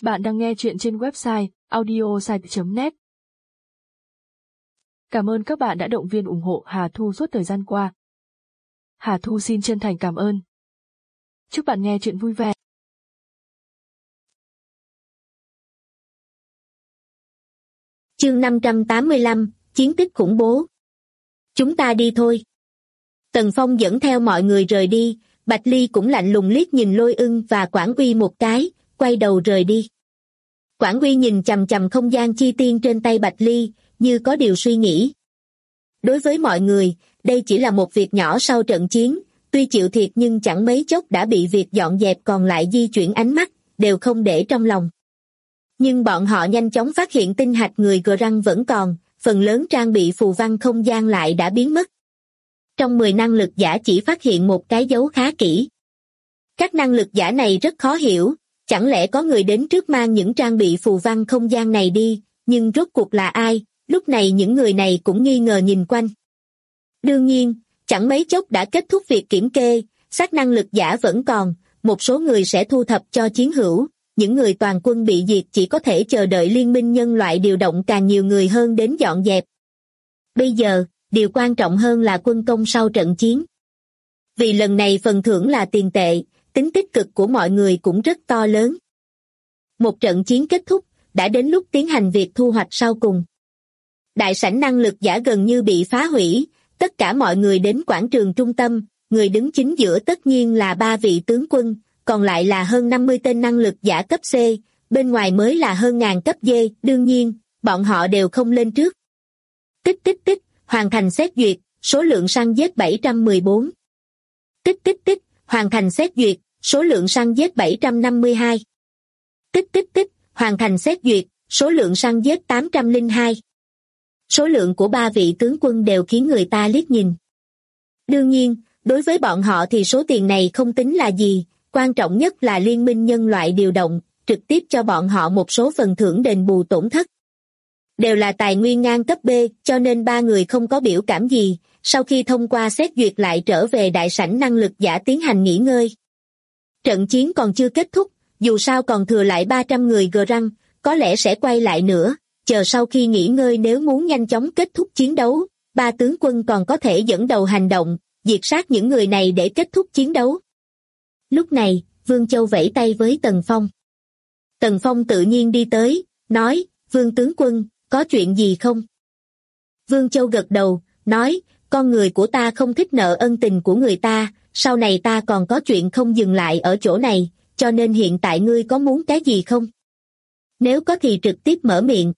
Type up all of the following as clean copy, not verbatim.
Bạn đang nghe chuyện trên website audiosite.net. Cảm ơn các bạn đã động viên ủng hộ Hà Thu suốt thời gian qua. Hà Thu xin chân thành cảm ơn. Chúc bạn nghe chuyện vui vẻ. Chương 585, Chiến tích khủng bố. Chúng ta đi thôi. Tần Phong dẫn theo mọi người rời đi, Bạch Ly cũng lạnh lùng liếc nhìn Lôi Ưng và Quản Uy một cái, quay đầu rời đi. Quản Uy nhìn chằm chằm không gian chi tiên trên tay Bạch Ly, như có điều suy nghĩ. Đối với mọi người, đây chỉ là một việc nhỏ sau trận chiến, tuy chịu thiệt nhưng chẳng mấy chốc đã bị việc dọn dẹp còn lại di chuyển ánh mắt, đều không để trong lòng. Nhưng bọn họ nhanh chóng phát hiện tinh hạch người Gờ Răng vẫn còn, phần lớn trang bị phù văn không gian lại đã biến mất. Trong 10 năng lực giả chỉ phát hiện một cái dấu khá kỹ. Các năng lực giả này rất khó hiểu, chẳng lẽ có người đến trước mang những trang bị phù văn không gian này đi, nhưng rốt cuộc là ai? Lúc này những người này cũng nghi ngờ nhìn quanh. Đương nhiên, chẳng mấy chốc đã kết thúc việc kiểm kê, xác năng lực giả vẫn còn, một số người sẽ thu thập cho chiến hữu, những người toàn quân bị diệt chỉ có thể chờ đợi liên minh nhân loại điều động càng nhiều người hơn đến dọn dẹp. Bây giờ, điều quan trọng hơn là quân công sau trận chiến. Vì lần này phần thưởng là tiền tệ, tính tích cực của mọi người cũng rất to lớn. Một trận chiến kết thúc, đã đến lúc tiến hành việc thu hoạch sau cùng. Đại sảnh năng lực giả gần như bị phá hủy, tất cả mọi người đến quảng trường trung tâm, người đứng chính giữa tất nhiên là 3 vị tướng quân, còn lại là hơn 50 tên năng lực giả cấp C, bên ngoài mới là hơn ngàn cấp D, đương nhiên, bọn họ đều không lên trước. Tích tích tích, hoàn thành xét duyệt, số lượng săn giết 714. Tích tích tích, hoàn thành xét duyệt, số lượng săn giết 752. Tích tích tích, hoàn thành xét duyệt, số lượng săn giết 802. Số lượng của 3 vị tướng quân đều khiến người ta liếc nhìn. Đương nhiên, đối với bọn họ thì số tiền này không tính là gì, quan trọng nhất là liên minh nhân loại điều động, trực tiếp cho bọn họ một số phần thưởng đền bù tổn thất. Đều là tài nguyên ngang cấp B, cho nên 3 người không có biểu cảm gì, sau khi thông qua xét duyệt lại trở về đại sảnh năng lực giả tiến hành nghỉ ngơi. Trận chiến còn chưa kết thúc, dù sao còn thừa lại 300 người Gờ Răng, có lẽ sẽ quay lại nữa, chờ sau khi nghỉ ngơi nếu muốn nhanh chóng kết thúc chiến đấu, 3 tướng quân còn có thể dẫn đầu hành động, diệt sát những người này để kết thúc chiến đấu. Lúc này, Vương Châu vẫy tay với Tần Phong. Tần Phong tự nhiên đi tới, nói, Vương tướng quân, có chuyện gì không? Vương Châu gật đầu, nói, con người của ta không thích nợ ân tình của người ta, sau này ta còn có chuyện không dừng lại ở chỗ này, cho nên hiện tại ngươi có muốn cái gì không? Nếu có thì trực tiếp mở miệng.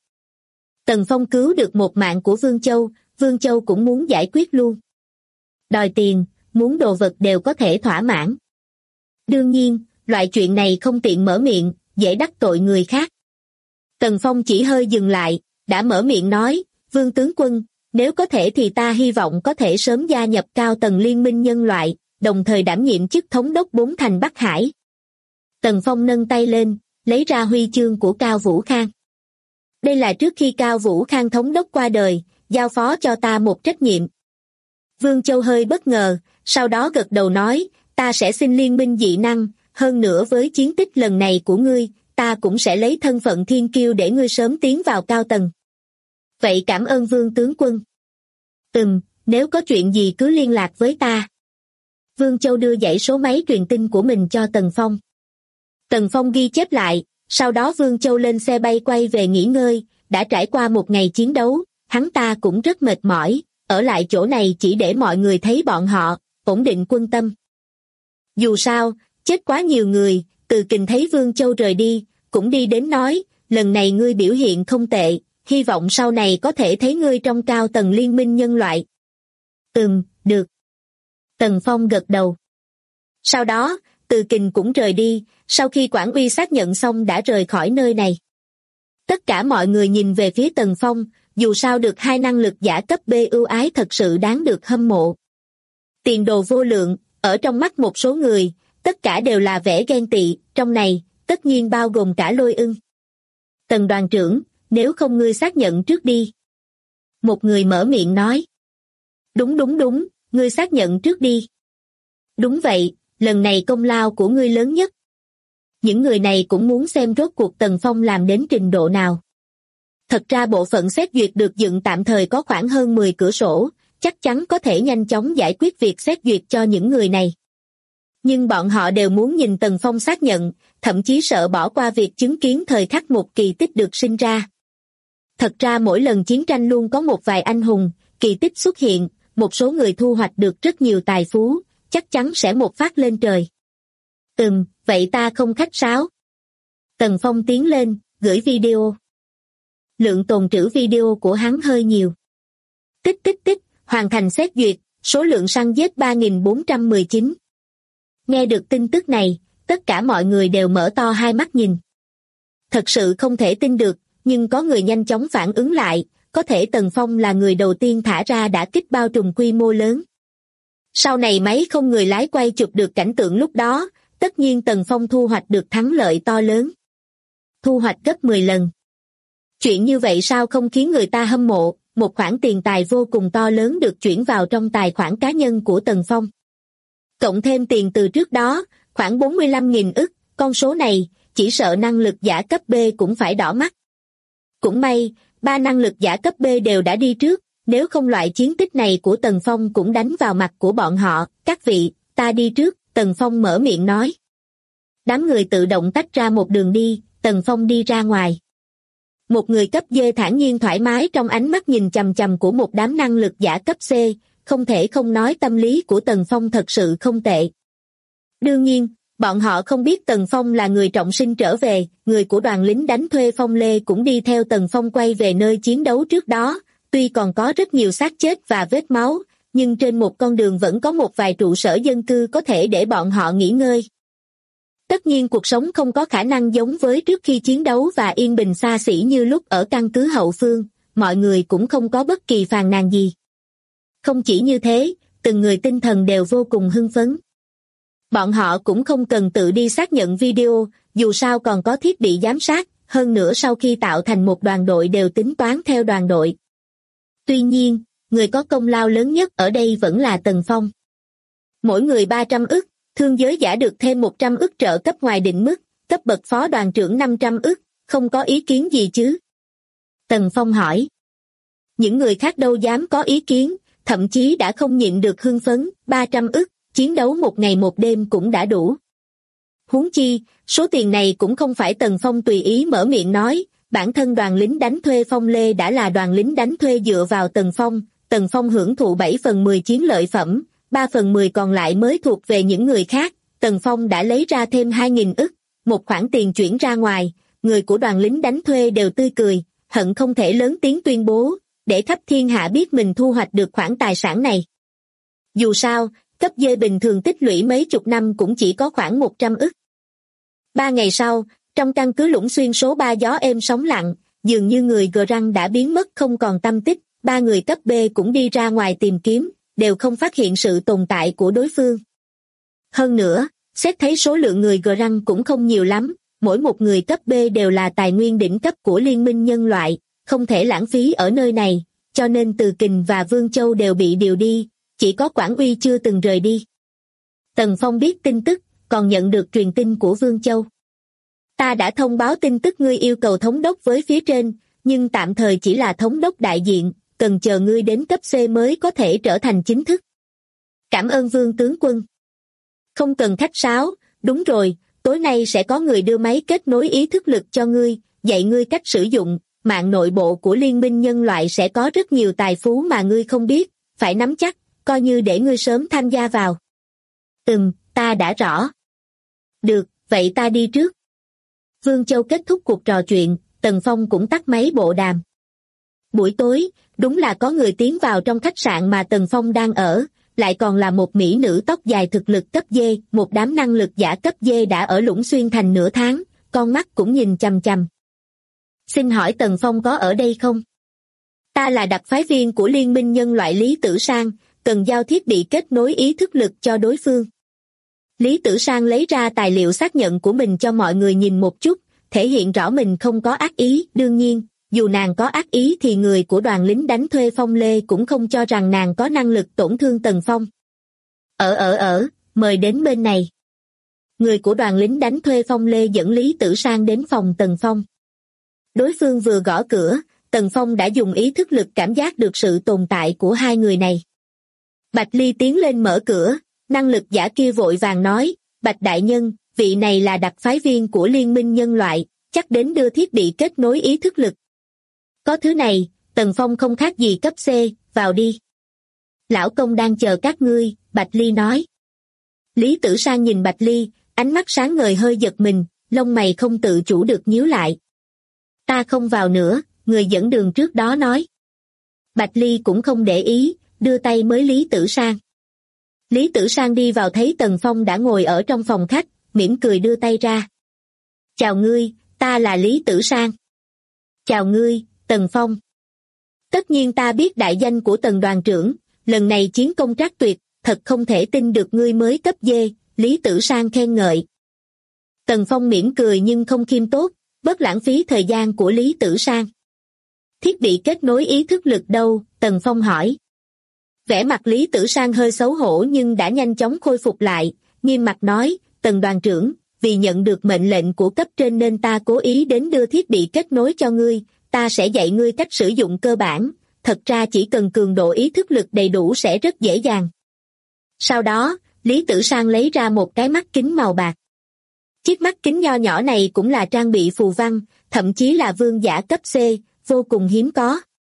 Tần Phong cứu được một mạng của Vương Châu cũng muốn giải quyết luôn. Đòi tiền, muốn đồ vật đều có thể thỏa mãn. Đương nhiên, loại chuyện này không tiện mở miệng, dễ đắc tội người khác. Tần Phong chỉ hơi dừng lại, đã mở miệng nói, Vương tướng quân, nếu có thể thì ta hy vọng có thể sớm gia nhập cao tầng liên minh nhân loại, đồng thời đảm nhiệm chức thống đốc 4 thành Bắc Hải. Tần Phong nâng tay lên, lấy ra huy chương của Cao Vũ Khang. Đây là trước khi Cao Vũ Khang thống đốc qua đời, giao phó cho ta một trách nhiệm. Vương Châu hơi bất ngờ, sau đó gật đầu nói, ta sẽ xin liên minh dị năng, hơn nữa với chiến tích lần này của ngươi, ta cũng sẽ lấy thân phận thiên kiêu để ngươi sớm tiến vào cao tầng. Vậy cảm ơn Vương tướng quân. Nếu có chuyện gì cứ liên lạc với ta. Vương Châu đưa dãy số máy truyền tin của mình cho Tần Phong. Tần Phong ghi chép lại, sau đó Vương Châu lên xe bay quay về nghỉ ngơi, đã trải qua một ngày chiến đấu, hắn ta cũng rất mệt mỏi, ở lại chỗ này chỉ để mọi người thấy bọn họ, ổn định quân tâm. Dù sao, chết quá nhiều người, Từ Kình thấy Vương Châu rời đi, cũng đi đến nói, lần này ngươi biểu hiện không tệ, hy vọng sau này có thể thấy ngươi trong cao tầng liên minh nhân loại. Được. Tần Phong gật đầu. Sau đó, Từ Kình cũng rời đi, sau khi Quản Uy xác nhận xong đã rời khỏi nơi này. Tất cả mọi người nhìn về phía Tần Phong, dù sao được 2 năng lực giả cấp B ưu ái thật sự đáng được hâm mộ. Tiền đồ vô lượng, ở trong mắt một số người, tất cả đều là vẻ ghen tị, trong này, tất nhiên bao gồm cả Lôi Ưng. Tần đoàn trưởng, nếu không ngươi xác nhận trước đi. Một người mở miệng nói. Đúng, ngươi xác nhận trước đi. Đúng vậy, lần này công lao của ngươi lớn nhất. Những người này cũng muốn xem rốt cuộc Tần Phong làm đến trình độ nào. Thật ra bộ phận xét duyệt được dựng tạm thời có khoảng hơn 10 cửa sổ, chắc chắn có thể nhanh chóng giải quyết việc xét duyệt cho những người này. Nhưng bọn họ đều muốn nhìn Tần Phong xác nhận, thậm chí sợ bỏ qua việc chứng kiến thời khắc một kỳ tích được sinh ra. Thật ra mỗi lần chiến tranh luôn có một vài anh hùng, kỳ tích xuất hiện, một số người thu hoạch được rất nhiều tài phú, chắc chắn sẽ một phát lên trời. Vậy ta không khách sáo. Tần Phong tiến lên, gửi video. Lượng tồn trữ video của hắn hơi nhiều. Tích, hoàn thành xét duyệt, số lượng săn giết 3.419. Nghe được tin tức này, tất cả mọi người đều mở to hai mắt nhìn. Thật sự không thể tin được, nhưng có người nhanh chóng phản ứng lại, có thể Tần Phong là người đầu tiên thả ra đả kích bao trùm quy mô lớn. Sau này máy không người lái quay chụp được cảnh tượng lúc đó, tất nhiên Tần Phong thu hoạch được thắng lợi to lớn. Thu hoạch gấp 10 lần. Chuyện như vậy sao không khiến người ta hâm mộ, một khoản tiền tài vô cùng to lớn được chuyển vào trong tài khoản cá nhân của Tần Phong. Cộng thêm tiền từ trước đó, khoảng 45.000 ức, con số này, chỉ sợ năng lực giả cấp B cũng phải đỏ mắt. Cũng may, 3 năng lực giả cấp B đều đã đi trước, nếu không loại chiến tích này của Tần Phong cũng đánh vào mặt của bọn họ. Các vị, ta đi trước, Tần Phong mở miệng nói. Đám người tự động tách ra một đường đi, Tần Phong đi ra ngoài. Một người cấp D thản nhiên thoải mái trong ánh mắt nhìn chằm chằm của một đám năng lực giả cấp C, không thể không nói tâm lý của Tần Phong thật sự không tệ. Đương nhiên, bọn họ không biết Tần Phong là người trọng sinh trở về, người của đoàn lính đánh thuê Phong Lê cũng đi theo Tần Phong quay về nơi chiến đấu trước đó, tuy còn có rất nhiều xác chết và vết máu, nhưng trên một con đường vẫn có một vài trụ sở dân cư có thể để bọn họ nghỉ ngơi. Tất nhiên cuộc sống không có khả năng giống với trước khi chiến đấu và yên bình xa xỉ như lúc ở căn cứ hậu phương, mọi người cũng không có bất kỳ phàn nàn gì. Không chỉ như thế, từng người tinh thần đều vô cùng hưng phấn. Bọn họ cũng không cần tự đi xác nhận video, dù sao còn có thiết bị giám sát, hơn nữa sau khi tạo thành một đoàn đội đều tính toán theo đoàn đội. Tuy nhiên, người có công lao lớn nhất ở đây vẫn là Tần Phong. Mỗi người 300 ức, thương giới giả được thêm 100 ức trợ cấp ngoài định mức, cấp bậc phó đoàn trưởng 500 ức, không có ý kiến gì chứ? Tần Phong hỏi. Những người khác đâu dám có ý kiến, thậm chí đã không nhịn được hưng phấn, 300 ức, chiến đấu một ngày một đêm cũng đã đủ. Huống chi, số tiền này cũng không phải Tần Phong tùy ý mở miệng nói, bản thân đoàn lính đánh thuê Phong Lê đã là đoàn lính đánh thuê dựa vào Tần Phong hưởng thụ 7/10 chiến lợi phẩm, 3/10 còn lại mới thuộc về những người khác, Tần Phong đã lấy ra thêm 2.000 ức, một khoản tiền chuyển ra ngoài, người của đoàn lính đánh thuê đều tươi cười, hận không thể lớn tiếng tuyên bố, để khắp thiên hạ biết mình thu hoạch được khoản tài sản này. Dù sao, cấp D bình thường tích lũy mấy chục năm cũng chỉ có khoảng 100 ức. 3 ngày sau, trong căn cứ Lũng Xuyên số 3 gió êm sóng lặng, dường như người gờ răng đã biến mất không còn tăm tích, 3 người cấp B cũng đi ra ngoài tìm kiếm, đều không phát hiện sự tồn tại của đối phương. Hơn nữa, xét thấy số lượng người gờ răng cũng không nhiều lắm, mỗi một người cấp B đều là tài nguyên đỉnh cấp của liên minh nhân loại, không thể lãng phí ở nơi này, cho nên Từ Kình và Vương Châu đều bị điều đi, chỉ có Quảng Uy chưa từng rời đi. Tần Phong biết tin tức, còn nhận được truyền tin của Vương Châu. Ta đã thông báo tin tức ngươi yêu cầu thống đốc với phía trên, nhưng tạm thời chỉ là thống đốc đại diện, cần chờ ngươi đến cấp C mới có thể trở thành chính thức. Cảm ơn Vương tướng quân. Không cần khách sáo, đúng rồi, tối nay sẽ có người đưa máy kết nối ý thức lực cho ngươi, dạy ngươi cách sử dụng, mạng nội bộ của liên minh nhân loại sẽ có rất nhiều tài phú mà ngươi không biết, phải nắm chắc, coi như để ngươi sớm tham gia vào. Ta đã rõ. Được, vậy ta đi trước. Vương Châu kết thúc cuộc trò chuyện, Tần Phong cũng tắt máy bộ đàm. Buổi tối, đúng là có người tiến vào trong khách sạn mà Tần Phong đang ở, lại còn là một mỹ nữ tóc dài thực lực cấp D, một đám năng lực giả cấp D đã ở Lũng Xuyên thành nửa tháng, con mắt cũng nhìn chằm chằm. Xin hỏi Tần Phong có ở đây không? Ta là đặc phái viên của Liên minh nhân loại Lý Tử Sang, cần giao thiết bị kết nối ý thức lực cho đối phương. Lý Tử Sang lấy ra tài liệu xác nhận của mình cho mọi người nhìn một chút, thể hiện rõ mình không có ác ý. Đương nhiên, dù nàng có ác ý thì người của đoàn lính đánh thuê Phong Lê cũng không cho rằng nàng có năng lực tổn thương Tần Phong. Mời đến bên này. Người của đoàn lính đánh thuê Phong Lê dẫn Lý Tử Sang đến phòng Tần Phong. Đối phương vừa gõ cửa, Tần Phong đã dùng ý thức lực cảm giác được sự tồn tại của hai người này. Bạch Ly tiến lên mở cửa, năng lực giả kia vội vàng nói, Bạch Đại Nhân, vị này là đặc phái viên của Liên minh Nhân loại, chắc đến đưa thiết bị kết nối ý thức lực. Có thứ này, Tần Phong không khác gì cấp C, vào đi. Lão công đang chờ các ngươi, Bạch Ly nói. Lý Tử Sang nhìn Bạch Ly, ánh mắt sáng ngời hơi giật mình, lông mày không tự chủ được nhíu lại. Ta không vào nữa, người dẫn đường trước đó nói. Bạch Ly cũng không để ý, đưa tay mới Lý Tử Sang. Lý Tử Sang đi vào thấy Tần Phong đã ngồi ở trong phòng khách, mỉm cười đưa tay ra. Chào ngươi, ta là Lý Tử Sang. Chào ngươi, Tần Phong. Tất nhiên ta biết đại danh của Tần đoàn trưởng, lần này chiến công trác tuyệt, thật không thể tin được ngươi mới cấp D, Lý Tử Sang khen ngợi. Tần Phong mỉm cười nhưng không khiêm tốn, bớt lãng phí thời gian của Lý Tử Sang. Thiết bị kết nối ý thức lực đâu? Tần Phong hỏi. Vẻ mặt Lý Tử Sang hơi xấu hổ nhưng đã nhanh chóng khôi phục lại, nghiêm mặt nói, Tần đoàn trưởng, vì nhận được mệnh lệnh của cấp trên nên ta cố ý đến đưa thiết bị kết nối cho ngươi, ta sẽ dạy ngươi cách sử dụng cơ bản, thật ra chỉ cần cường độ ý thức lực đầy đủ sẽ rất dễ dàng. Sau đó, Lý Tử Sang lấy ra một cái mắt kính màu bạc. Chiếc mắt kính nho nhỏ này cũng là trang bị phù văn, thậm chí là vương giả cấp C, vô cùng hiếm có.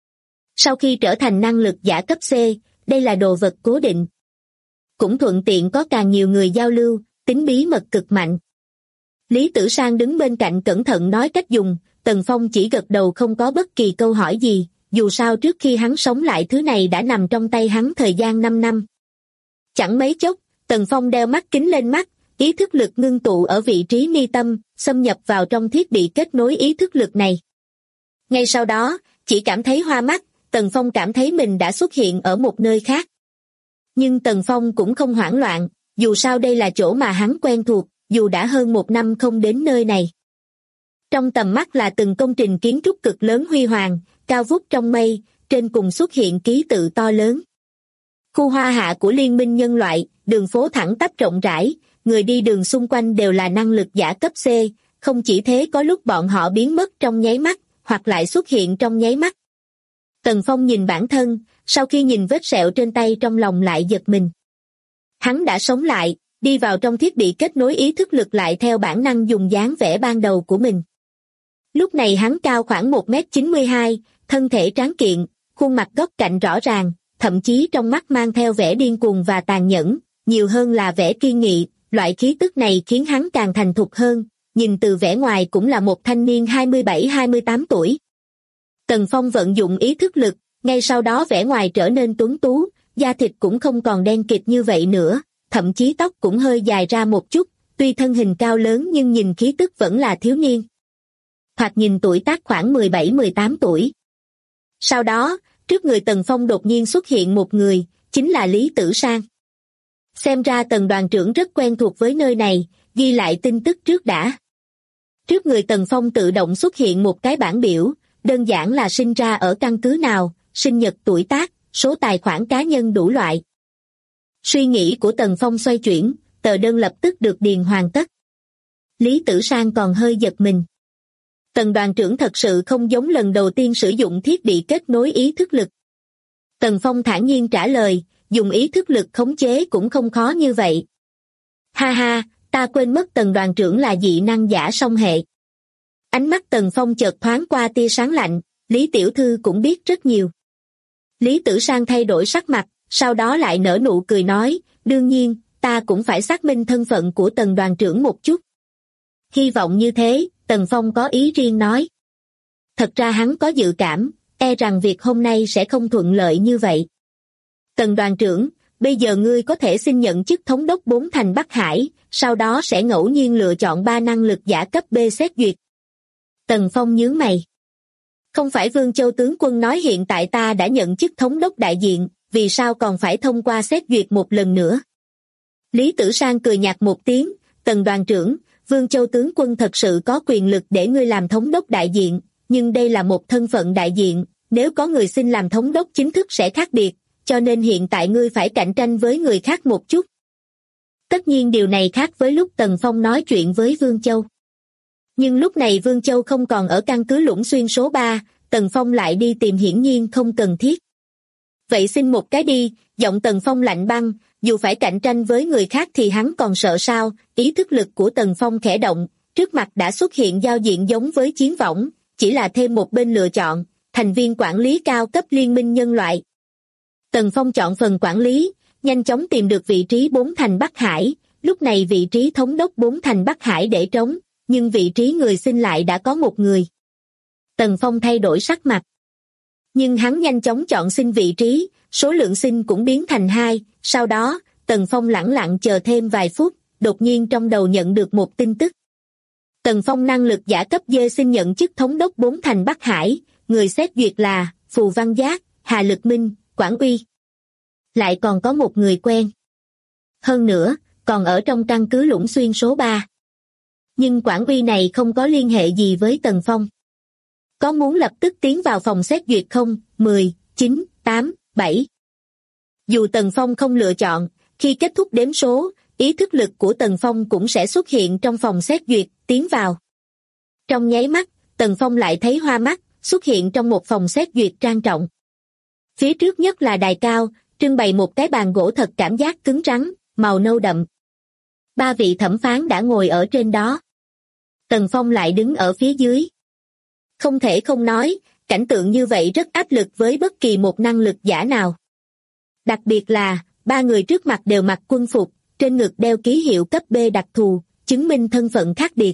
Sau khi trở thành năng lực giả cấp C, đây là đồ vật cố định. Cũng thuận tiện có càng nhiều người giao lưu, tính bí mật cực mạnh. Lý Tử Sang đứng bên cạnh cẩn thận nói cách dùng, Tần Phong chỉ gật đầu không có bất kỳ câu hỏi gì, dù sao trước khi hắn sống lại thứ này đã nằm trong tay hắn thời gian 5 năm. Chẳng mấy chốc, Tần Phong đeo mắt kính lên mắt, ý thức lực ngưng tụ ở vị trí mi tâm, xâm nhập vào trong thiết bị kết nối ý thức lực này. Ngay sau đó, chỉ cảm thấy hoa mắt, Tần Phong cảm thấy mình đã xuất hiện ở một nơi khác. Nhưng Tần Phong cũng không hoảng loạn, dù sao đây là chỗ mà hắn quen thuộc, dù đã hơn 1 năm không đến nơi này. Trong tầm mắt là từng công trình kiến trúc cực lớn huy hoàng, cao vút trong mây, trên cùng xuất hiện ký tự to lớn. Khu hoa hạ của Liên minh Nhân loại, đường phố thẳng tắp rộng rãi, người đi đường xung quanh đều là năng lực giả cấp C, không chỉ thế có lúc bọn họ biến mất trong nháy mắt, hoặc lại xuất hiện trong nháy mắt. Tần Phong nhìn bản thân, sau khi nhìn vết sẹo trên tay trong lòng lại giật mình. Hắn đã sống lại, đi vào trong thiết bị kết nối ý thức lực lại theo bản năng dùng dáng vẻ ban đầu của mình. Lúc này hắn cao khoảng 1m92, thân thể tráng kiện, khuôn mặt góc cạnh rõ ràng, thậm chí trong mắt mang theo vẻ điên cuồng và tàn nhẫn, nhiều hơn là vẻ kiên nghị, loại khí tức này khiến hắn càng thành thục hơn, nhìn từ vẻ ngoài cũng là một thanh niên 27-28 tuổi. Tần Phong vận dụng ý thức lực, ngay sau đó vẻ ngoài trở nên tuấn tú, da thịt cũng không còn đen kịt như vậy nữa, thậm chí tóc cũng hơi dài ra một chút, tuy thân hình cao lớn nhưng nhìn khí tức vẫn là thiếu niên. Thoạt nhìn tuổi tác khoảng 17-18 tuổi. Sau đó, trước người Tần Phong đột nhiên xuất hiện một người, chính là Lý Tử Sang. Xem ra Tần đoàn trưởng rất quen thuộc với nơi này, ghi lại tin tức trước đã. Trước người Tần Phong tự động xuất hiện một cái bảng biểu, đơn giản là sinh ra ở căn cứ nào, sinh nhật tuổi tác, số tài khoản cá nhân đủ loại. Suy nghĩ của Tần Phong xoay chuyển, tờ đơn lập tức được điền hoàn tất. Lý Tử Sang còn hơi giật mình. Tần đoàn trưởng thật sự không giống lần đầu tiên sử dụng thiết bị kết nối ý thức lực. Tần Phong thản nhiên trả lời, dùng ý thức lực khống chế cũng không khó như vậy. Ha ha, ta quên mất Tần đoàn trưởng là dị năng giả song hệ. Ánh mắt Tần Phong chợt thoáng qua tia sáng lạnh, Lý tiểu thư cũng biết rất nhiều. Lý Tử Sang thay đổi sắc mặt, sau đó lại nở nụ cười nói, đương nhiên, ta cũng phải xác minh thân phận của Tần đoàn trưởng một chút. Hy vọng như thế, Tần Phong có ý riêng nói. Thật ra hắn có dự cảm, e rằng việc hôm nay sẽ không thuận lợi như vậy. Tần đoàn trưởng, bây giờ ngươi có thể xin nhận chức thống đốc 4 thành Bắc Hải, sau đó sẽ ngẫu nhiên lựa chọn 3 năng lực giả cấp B xét duyệt. Tần Phong nhướng mày. Không phải Vương Châu tướng quân nói hiện tại ta đã nhận chức thống đốc đại diện, vì sao còn phải thông qua xét duyệt một lần nữa? Lý Tử Sang cười nhạt một tiếng, Tần đoàn trưởng, Vương Châu tướng quân thật sự có quyền lực để ngươi làm thống đốc đại diện, nhưng đây là một thân phận đại diện, nếu có người xin làm thống đốc chính thức sẽ khác biệt, cho nên hiện tại ngươi phải cạnh tranh với người khác một chút. Tất nhiên điều này khác với lúc Tần Phong nói chuyện với Vương Châu. Nhưng lúc này Vương Châu không còn ở căn cứ Lũng Xuyên số 3, Tần Phong lại đi tìm hiển nhiên không cần thiết. Vậy xin một cái đi, giọng Tần Phong lạnh băng, dù phải cạnh tranh với người khác thì hắn còn sợ sao, ý thức lực của Tần Phong khẽ động, trước mặt đã xuất hiện giao diện giống với chiến võng, chỉ là thêm một bên lựa chọn, thành viên quản lý cao cấp liên minh nhân loại. Tần Phong chọn phần quản lý, nhanh chóng tìm được vị trí 4 thành Bắc Hải, lúc này vị trí thống đốc 4 thành Bắc Hải để trống, nhưng vị trí người xin lại đã có một người. Tần Phong thay đổi sắc mặt. Nhưng hắn nhanh chóng chọn xin vị trí, số lượng xin cũng biến thành 2, sau đó, Tần Phong lẳng lặng chờ thêm vài phút, đột nhiên trong đầu nhận được một tin tức. Tần Phong năng lực giả cấp D xin nhận chức thống đốc 4 thành Bắc Hải, người xét duyệt là Phù Văn Giác, Hà Lực Minh, Quảng Uy. Lại còn có một người quen. Hơn nữa, còn ở trong căn cứ Lũng Xuyên số 3. Nhưng Quảng Uy này không có liên hệ gì với Tần Phong. Có muốn lập tức tiến vào phòng xét duyệt không? 10, 9, 8, 7. Dù Tần Phong không lựa chọn, khi kết thúc đếm số, ý thức lực của Tần Phong cũng sẽ xuất hiện trong phòng xét duyệt, tiến vào. Trong nháy mắt, Tần Phong lại thấy hoa mắt, xuất hiện trong một phòng xét duyệt trang trọng. Phía trước nhất là đài cao, trưng bày một cái bàn gỗ thật cảm giác cứng rắn, màu nâu đậm. 3 vị thẩm phán đã ngồi ở trên đó. Tần Phong lại đứng ở phía dưới. Không thể không nói, cảnh tượng như vậy rất áp lực với bất kỳ một năng lực giả nào. Đặc biệt là, 3 người trước mặt đều mặc quân phục, trên ngực đeo ký hiệu cấp B đặc thù, chứng minh thân phận khác biệt.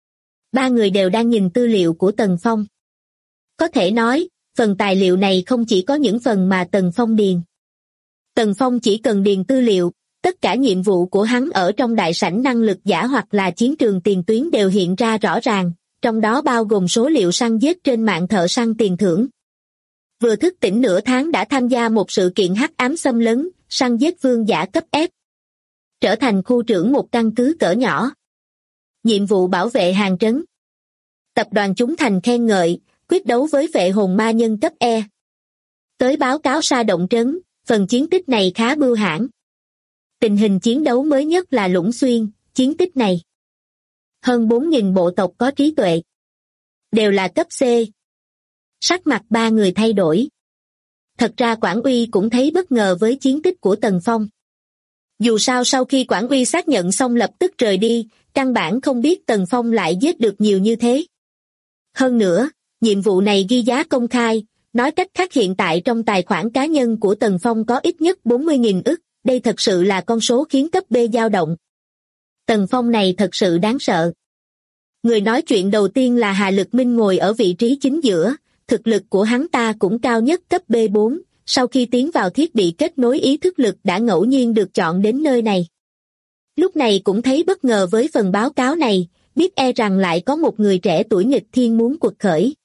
3 người đều đang nhìn tư liệu của Tần Phong. Có thể nói, phần tài liệu này không chỉ có những phần mà Tần Phong điền. Tần Phong chỉ cần điền tư liệu, tất cả nhiệm vụ của hắn ở trong đại sảnh năng lực giả hoặc là chiến trường tiền tuyến đều hiện ra rõ ràng, trong đó bao gồm số liệu săn giết trên mạng thợ săn tiền thưởng. Vừa thức tỉnh nửa tháng đã tham gia một sự kiện hắc ám xâm lấn, săn giết vương giả cấp F. Trở thành khu trưởng một căn cứ cỡ nhỏ. Nhiệm vụ bảo vệ hàng trấn. Tập đoàn chúng thành khen ngợi, quyết đấu với vệ hồn ma nhân cấp E. Tới báo cáo sa động trấn, phần chiến tích này khá bưu hãn. Tình hình chiến đấu mới nhất là Lũng Xuyên, chiến tích này. Hơn 4.000 bộ tộc có trí tuệ. Đều là cấp C. Sắc mặt 3 người thay đổi. Thật ra Quảng Uy cũng thấy bất ngờ với chiến tích của Tần Phong. Dù sao sau khi Quảng Uy xác nhận xong lập tức rời đi, căn bản không biết Tần Phong lại giết được nhiều như thế. Hơn nữa, nhiệm vụ này ghi giá công khai, nói cách khác hiện tại trong tài khoản cá nhân của Tần Phong có ít nhất 40.000 ức, đây thật sự là con số khiến cấp B dao động. Tần Phong này thật sự đáng sợ. Người nói chuyện đầu tiên là Hà Lực Minh ngồi ở vị trí chính giữa, thực lực của hắn ta cũng cao nhất cấp B4, sau khi tiến vào thiết bị kết nối ý thức lực đã ngẫu nhiên được chọn đến nơi này. Lúc này cũng thấy bất ngờ với phần báo cáo này, biết e rằng lại có một người trẻ tuổi nghịch thiên muốn quật khởi.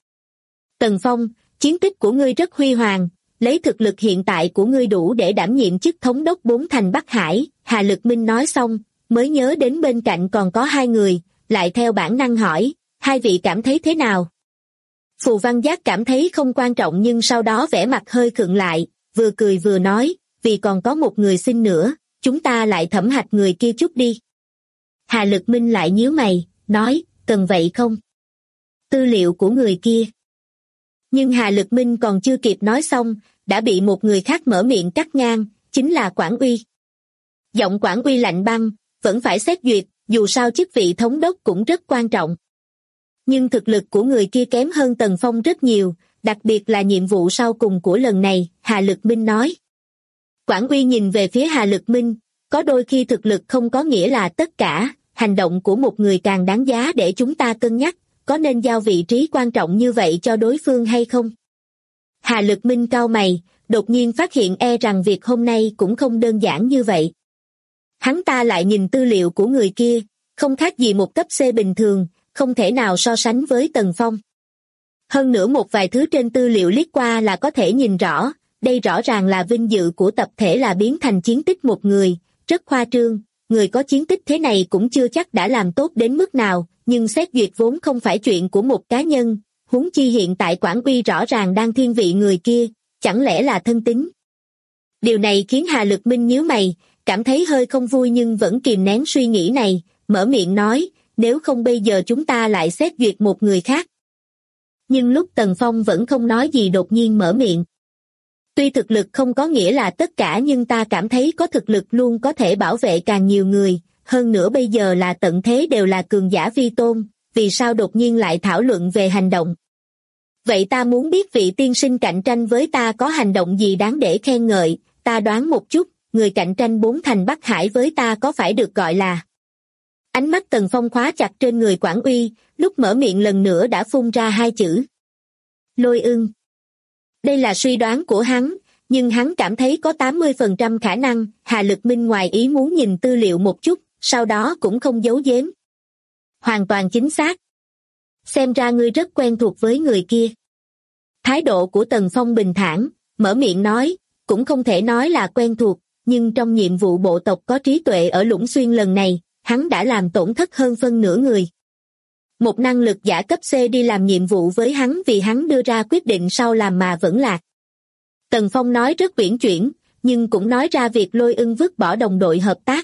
Tần Phong, chiến tích của ngươi rất huy hoàng, lấy thực lực hiện tại của ngươi đủ để đảm nhiệm chức thống đốc 4 thành Bắc Hải, Hà Lực Minh nói xong, mới nhớ đến bên cạnh còn có 2 người, lại theo bản năng hỏi, 2 vị cảm thấy thế nào? Phù Văn Giác cảm thấy không quan trọng nhưng sau đó vẻ mặt hơi khựng lại, vừa cười vừa nói, vì còn có một người xin nữa, chúng ta lại thẩm hạch người kia chút đi. Hà Lực Minh lại nhíu mày, nói, cần vậy không? Tư liệu của người kia. Nhưng Hà Lực Minh còn chưa kịp nói xong, đã bị một người khác mở miệng cắt ngang, chính là Quảng Uy. Giọng Quảng Uy lạnh băng, vẫn phải xét duyệt, dù sao chức vị thống đốc cũng rất quan trọng. Nhưng thực lực của người kia kém hơn Tần Phong rất nhiều, đặc biệt là nhiệm vụ sau cùng của lần này, Hà Lực Minh nói. Quảng Uy nhìn về phía Hà Lực Minh, có đôi khi thực lực không có nghĩa là tất cả, hành động của một người càng đáng giá để chúng ta cân nhắc, có nên giao vị trí quan trọng như vậy cho đối phương hay không? Hà Lực Minh cau mày, đột nhiên phát hiện e rằng việc hôm nay cũng không đơn giản như vậy. Hắn ta lại nhìn tư liệu của người kia, không khác gì một cấp C bình thường, không thể nào so sánh với Tần Phong. Hơn nữa một vài thứ trên tư liệu liếc qua là có thể nhìn rõ, đây rõ ràng là vinh dự của tập thể là biến thành chiến tích một người, rất khoa trương, người có chiến tích thế này cũng chưa chắc đã làm tốt đến mức nào, nhưng xét duyệt vốn không phải chuyện của một cá nhân, huống chi hiện tại Quảng Uy rõ ràng đang thiên vị người kia, chẳng lẽ là thân tín. Điều này khiến Hà Lực Minh nhíu mày, cảm thấy hơi không vui nhưng vẫn kìm nén suy nghĩ này, mở miệng nói, nếu không bây giờ chúng ta lại xét duyệt một người khác. Nhưng lúc Tần Phong vẫn không nói gì đột nhiên mở miệng. Tuy thực lực không có nghĩa là tất cả nhưng ta cảm thấy có thực lực luôn có thể bảo vệ càng nhiều người, hơn nữa bây giờ là tận thế đều là cường giả vi tôn, vì sao đột nhiên lại thảo luận về hành động. Vậy ta muốn biết vị tiên sinh cạnh tranh với ta có hành động gì đáng để khen ngợi, ta đoán một chút, người cạnh tranh bốn thành Bắc Hải với ta có phải được gọi là... Ánh mắt Tần Phong khóa chặt trên người Quản Uy, lúc mở miệng lần nữa đã phun ra hai chữ. Lôi Ưng. Đây là suy đoán của hắn, nhưng hắn cảm thấy có 80% khả năng. Hà Lực Minh ngoài ý muốn nhìn tư liệu một chút, sau đó cũng không giấu giếm. Hoàn toàn chính xác. Xem ra ngươi rất quen thuộc với người kia. Thái độ của Tần Phong bình thản, mở miệng nói, cũng không thể nói là quen thuộc, nhưng trong nhiệm vụ bộ tộc có trí tuệ ở Lũng Xuyên lần này, hắn đã làm tổn thất hơn phân nửa người. Một năng lực giả cấp C đi làm nhiệm vụ với hắn vì hắn đưa ra quyết định sau làm mà vẫn lạc. Tần Phong nói rất uyển chuyển, nhưng cũng nói ra việc Lôi Ưng vứt bỏ đồng đội hợp tác.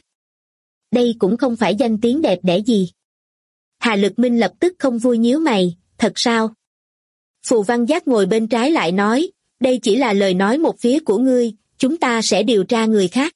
Đây cũng không phải danh tiếng đẹp đẽ gì. Hà Lực Minh lập tức không vui nhíu mày, thật sao? Phù Văn Giác ngồi bên trái lại nói, đây chỉ là lời nói một phía của ngươi, chúng ta sẽ điều tra người khác.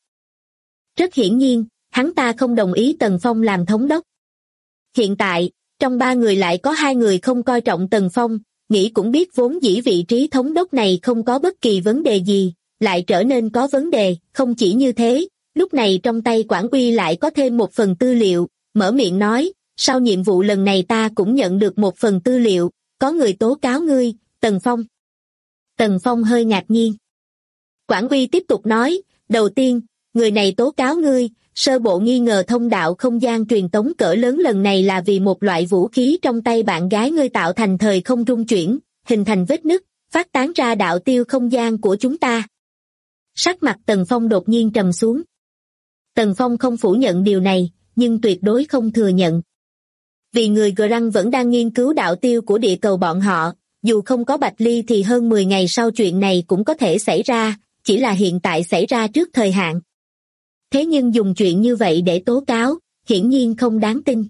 Rất hiển nhiên, hắn ta không đồng ý Tần Phong làm thống đốc. Hiện tại, trong ba người lại có hai người không coi trọng Tần Phong, nghĩ cũng biết vốn dĩ vị trí thống đốc này không có bất kỳ vấn đề gì, lại trở nên có vấn đề, không chỉ như thế, lúc này trong tay Quản Uy lại có thêm một phần tư liệu, mở miệng nói, sau nhiệm vụ lần này ta cũng nhận được một phần tư liệu, có người tố cáo ngươi, Tần Phong. Tần Phong hơi ngạc nhiên. Quản Uy tiếp tục nói, đầu tiên, người này tố cáo ngươi, sơ bộ nghi ngờ thông đạo không gian truyền tống cỡ lớn lần này là vì một loại vũ khí trong tay bạn gái ngươi tạo thành thời không rung chuyển, hình thành vết nứt, phát tán ra đạo tiêu không gian của chúng ta. Sắc mặt Tần Phong đột nhiên trầm xuống. Tần Phong không phủ nhận điều này, nhưng tuyệt đối không thừa nhận. Vì người Grăng vẫn đang nghiên cứu đạo tiêu của địa cầu bọn họ, dù không có Bạch Ly thì hơn 10 ngày sau chuyện này cũng có thể xảy ra, chỉ là hiện tại xảy ra trước thời hạn. Thế nhưng dùng chuyện như vậy để tố cáo, hiển nhiên không đáng tin.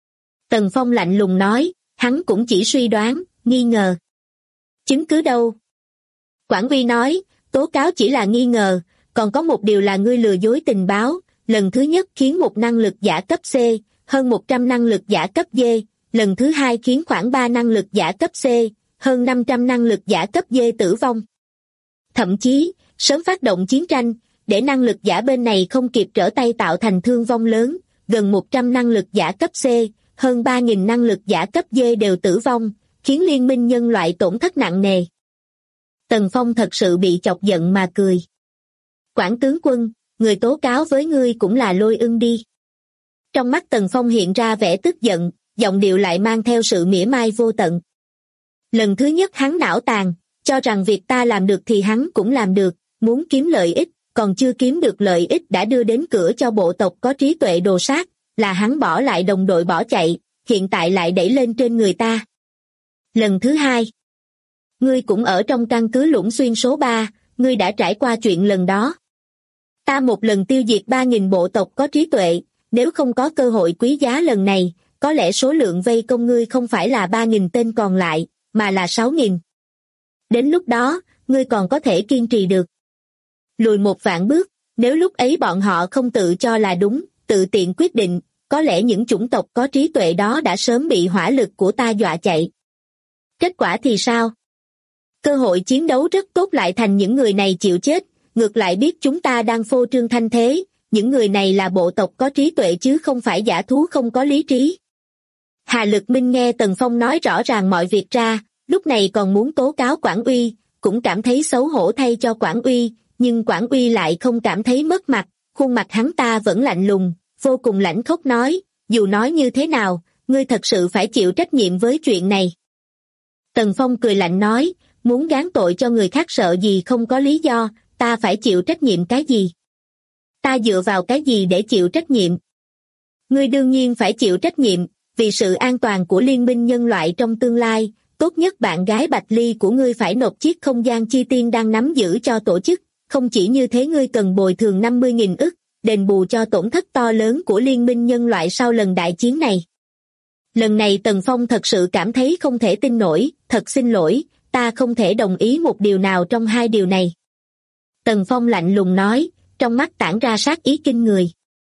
Tần Phong lạnh lùng nói, hắn cũng chỉ suy đoán, nghi ngờ. Chứng cứ đâu? Quản Uy nói, tố cáo chỉ là nghi ngờ, còn có một điều là ngươi lừa dối tình báo, lần thứ nhất khiến một năng lực giả cấp C, hơn 100 năng lực giả cấp D, lần thứ hai khiến khoảng 3 năng lực giả cấp C, hơn 500 năng lực giả cấp D tử vong. Thậm chí, sớm phát động chiến tranh, để năng lực giả bên này không kịp trở tay tạo thành thương vong lớn, gần 100 năng lực giả cấp C, hơn 3.000 năng lực giả cấp D đều tử vong, khiến liên minh nhân loại tổn thất nặng nề. Tần Phong thật sự bị chọc giận mà cười. Quản tướng quân, người tố cáo với ngươi cũng là Lôi Ưng đi. Trong mắt Tần Phong hiện ra vẻ tức giận, giọng điệu lại mang theo sự mỉa mai vô tận. Lần thứ nhất hắn não tàn, cho rằng việc ta làm được thì hắn cũng làm được, muốn kiếm lợi ích, còn chưa kiếm được lợi ích đã đưa đến cửa cho bộ tộc có trí tuệ đồ sát, là hắn bỏ lại đồng đội bỏ chạy, hiện tại lại đẩy lên trên người ta. Lần thứ hai, ngươi cũng ở trong căn cứ Lũng Xuyên số 3, ngươi đã trải qua chuyện lần đó. Ta một lần tiêu diệt 3.000 bộ tộc có trí tuệ, nếu không có cơ hội quý giá lần này, có lẽ số lượng vây công ngươi không phải là 3.000 tên còn lại, mà là 6.000. Đến lúc đó, ngươi còn có thể kiên trì được. Lùi một vạn bước, nếu lúc ấy bọn họ không tự cho là đúng, tự tiện quyết định, có lẽ những chủng tộc có trí tuệ đó đã sớm bị hỏa lực của ta dọa chạy. Kết quả thì sao? Cơ hội chiến đấu rất tốt lại thành những người này chịu chết, ngược lại biết chúng ta đang phô trương thanh thế, những người này là bộ tộc có trí tuệ chứ không phải dã thú không có lý trí. Hà Lực Minh nghe Tần Phong nói rõ ràng mọi việc ra, lúc này còn muốn tố cáo Quản Uy, cũng cảm thấy xấu hổ thay cho Quản Uy, nhưng Quản Uy lại không cảm thấy mất mặt, khuôn mặt hắn ta vẫn lạnh lùng, vô cùng lãnh khốc nói, dù nói như thế nào, ngươi thật sự phải chịu trách nhiệm với chuyện này. Tần Phong cười lạnh nói, muốn gán tội cho người khác sợ gì không có lý do, ta phải chịu trách nhiệm cái gì? Ta dựa vào cái gì để chịu trách nhiệm? Ngươi đương nhiên phải chịu trách nhiệm, vì sự an toàn của liên minh nhân loại trong tương lai, tốt nhất bạn gái Bạch Ly của ngươi phải nộp chiếc không gian chi tiên đang nắm giữ cho tổ chức, không chỉ như thế ngươi cần bồi thường 50.000 ức, đền bù cho tổn thất to lớn của liên minh nhân loại sau lần đại chiến này. Lần này Tần Phong thật sự cảm thấy không thể tin nổi, thật xin lỗi, ta không thể đồng ý một điều nào trong hai điều này. Tần Phong lạnh lùng nói, trong mắt tản ra sát ý kinh người.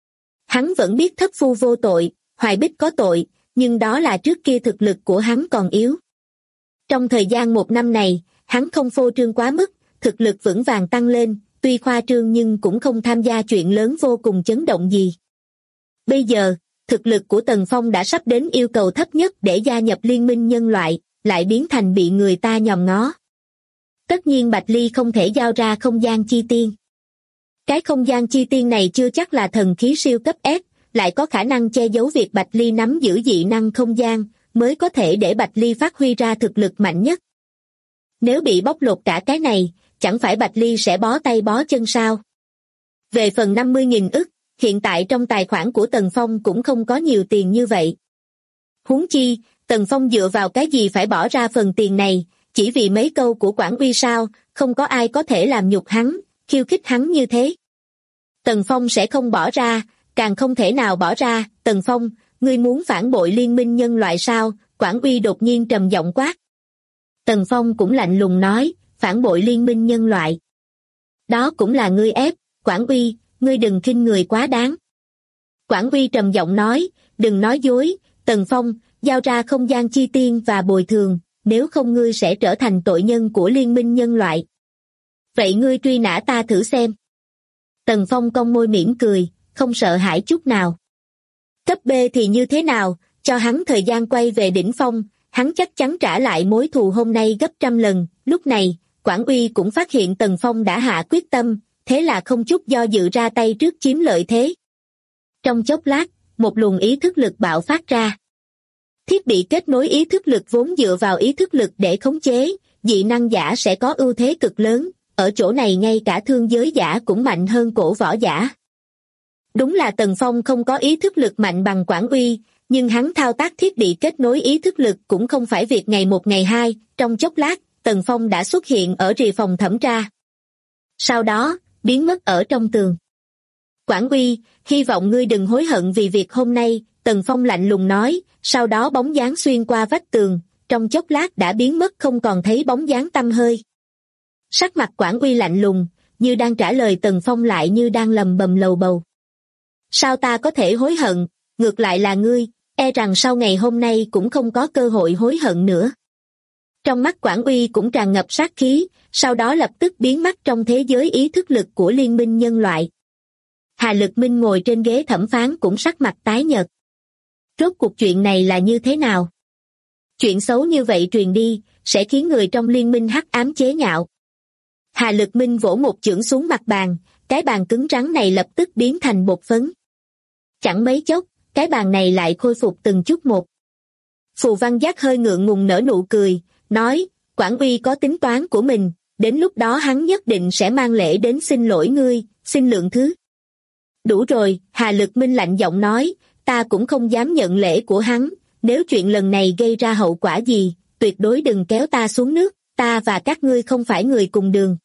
Hắn vẫn biết thất phu vô tội, Hoài Bích có tội, nhưng đó là trước kia thực lực của hắn còn yếu. Trong thời gian 1 năm này, hắn không phô trương quá mức, thực lực vững vàng tăng lên, tuy khoa trương nhưng cũng không tham gia chuyện lớn vô cùng chấn động gì. Bây giờ, thực lực của Tần Phong đã sắp đến yêu cầu thấp nhất để gia nhập liên minh nhân loại, lại biến thành bị người ta nhòm ngó. Tất nhiên Bạch Ly không thể giao ra không gian chi tiên. Cái không gian chi tiên này chưa chắc là thần khí siêu cấp S, lại có khả năng che giấu việc Bạch Ly nắm giữ dị năng không gian, mới có thể để Bạch Ly phát huy ra thực lực mạnh nhất. Nếu bị bóc lột cả cái này, chẳng phải Bạch Ly sẽ bó tay bó chân sao? Về phần 50.000 ức, hiện tại trong tài khoản của Tần Phong cũng không có nhiều tiền như vậy. Huống chi, Tần Phong dựa vào cái gì phải bỏ ra phần tiền này, chỉ vì mấy câu của Quản Uy sao, không có ai có thể làm nhục hắn, khiêu khích hắn như thế. Tần Phong sẽ không bỏ ra, càng không thể nào bỏ ra. Tần Phong, ngươi muốn phản bội liên minh nhân loại sao? Quản Uy đột nhiên trầm giọng quát. Tần Phong cũng lạnh lùng nói, phản bội liên minh nhân loại. Đó cũng là ngươi ép, Quản Uy, ngươi đừng khinh người quá đáng. Quản Uy trầm giọng nói, đừng nói dối, Tần Phong, giao ra không gian chi tiên và bồi thường, nếu không ngươi sẽ trở thành tội nhân của liên minh nhân loại. Vậy ngươi truy nã ta thử xem. Tần Phong cong môi mỉm cười, không sợ hãi chút nào. Cấp B thì như thế nào, cho hắn thời gian quay về đỉnh phong, hắn chắc chắn trả lại mối thù hôm nay gấp 100 lần. Lúc này, Quản Uy cũng phát hiện Tần Phong đã hạ quyết tâm, thế là không chút do dự ra tay trước chiếm lợi thế. Trong chốc lát, một luồng ý thức lực bạo phát ra. Thiết bị kết nối ý thức lực vốn dựa vào ý thức lực để khống chế, dị năng giả sẽ có ưu thế cực lớn, ở chỗ này ngay cả thương giới giả cũng mạnh hơn cổ võ giả. Đúng là Tần Phong không có ý thức lực mạnh bằng Quản Uy, nhưng hắn thao tác thiết bị kết nối ý thức lực cũng không phải việc ngày một ngày hai, trong chốc lát, Tần Phong đã xuất hiện ở rìa phòng thẩm tra. Sau đó, biến mất ở trong tường. Quản Uy, hy vọng ngươi đừng hối hận vì việc hôm nay, Tần Phong lạnh lùng nói, sau đó bóng dáng xuyên qua vách tường, trong chốc lát đã biến mất không còn thấy bóng dáng tăm hơi. Sắc mặt Quản Uy lạnh lùng, như đang trả lời Tần Phong lại như đang lầm bầm lầu bầu. Sao ta có thể hối hận, ngược lại là ngươi, e rằng sau ngày hôm nay cũng không có cơ hội hối hận nữa. Trong mắt Quản Uy cũng tràn ngập sát khí, sau đó lập tức biến mất trong thế giới ý thức lực của liên minh nhân loại. Hà Lực Minh ngồi trên ghế thẩm phán cũng sắc mặt tái nhợt. Rốt cuộc chuyện này là như thế nào? Chuyện xấu như vậy truyền đi, sẽ khiến người trong liên minh hắc ám chế nhạo. Hà Lực Minh vỗ một chưởng xuống mặt bàn, cái bàn cứng rắn này lập tức biến thành bột phấn. Chẳng mấy chốc, cái bàn này lại khôi phục từng chút một. Phù Văn Giác hơi ngượng ngùng nở nụ cười, nói, Quản Uy có tính toán của mình, đến lúc đó hắn nhất định sẽ mang lễ đến xin lỗi ngươi, xin lượng thứ. Đủ rồi, Hà Lực Minh lạnh giọng nói, ta cũng không dám nhận lễ của hắn, nếu chuyện lần này gây ra hậu quả gì, tuyệt đối đừng kéo ta xuống nước, ta và các ngươi không phải người cùng đường.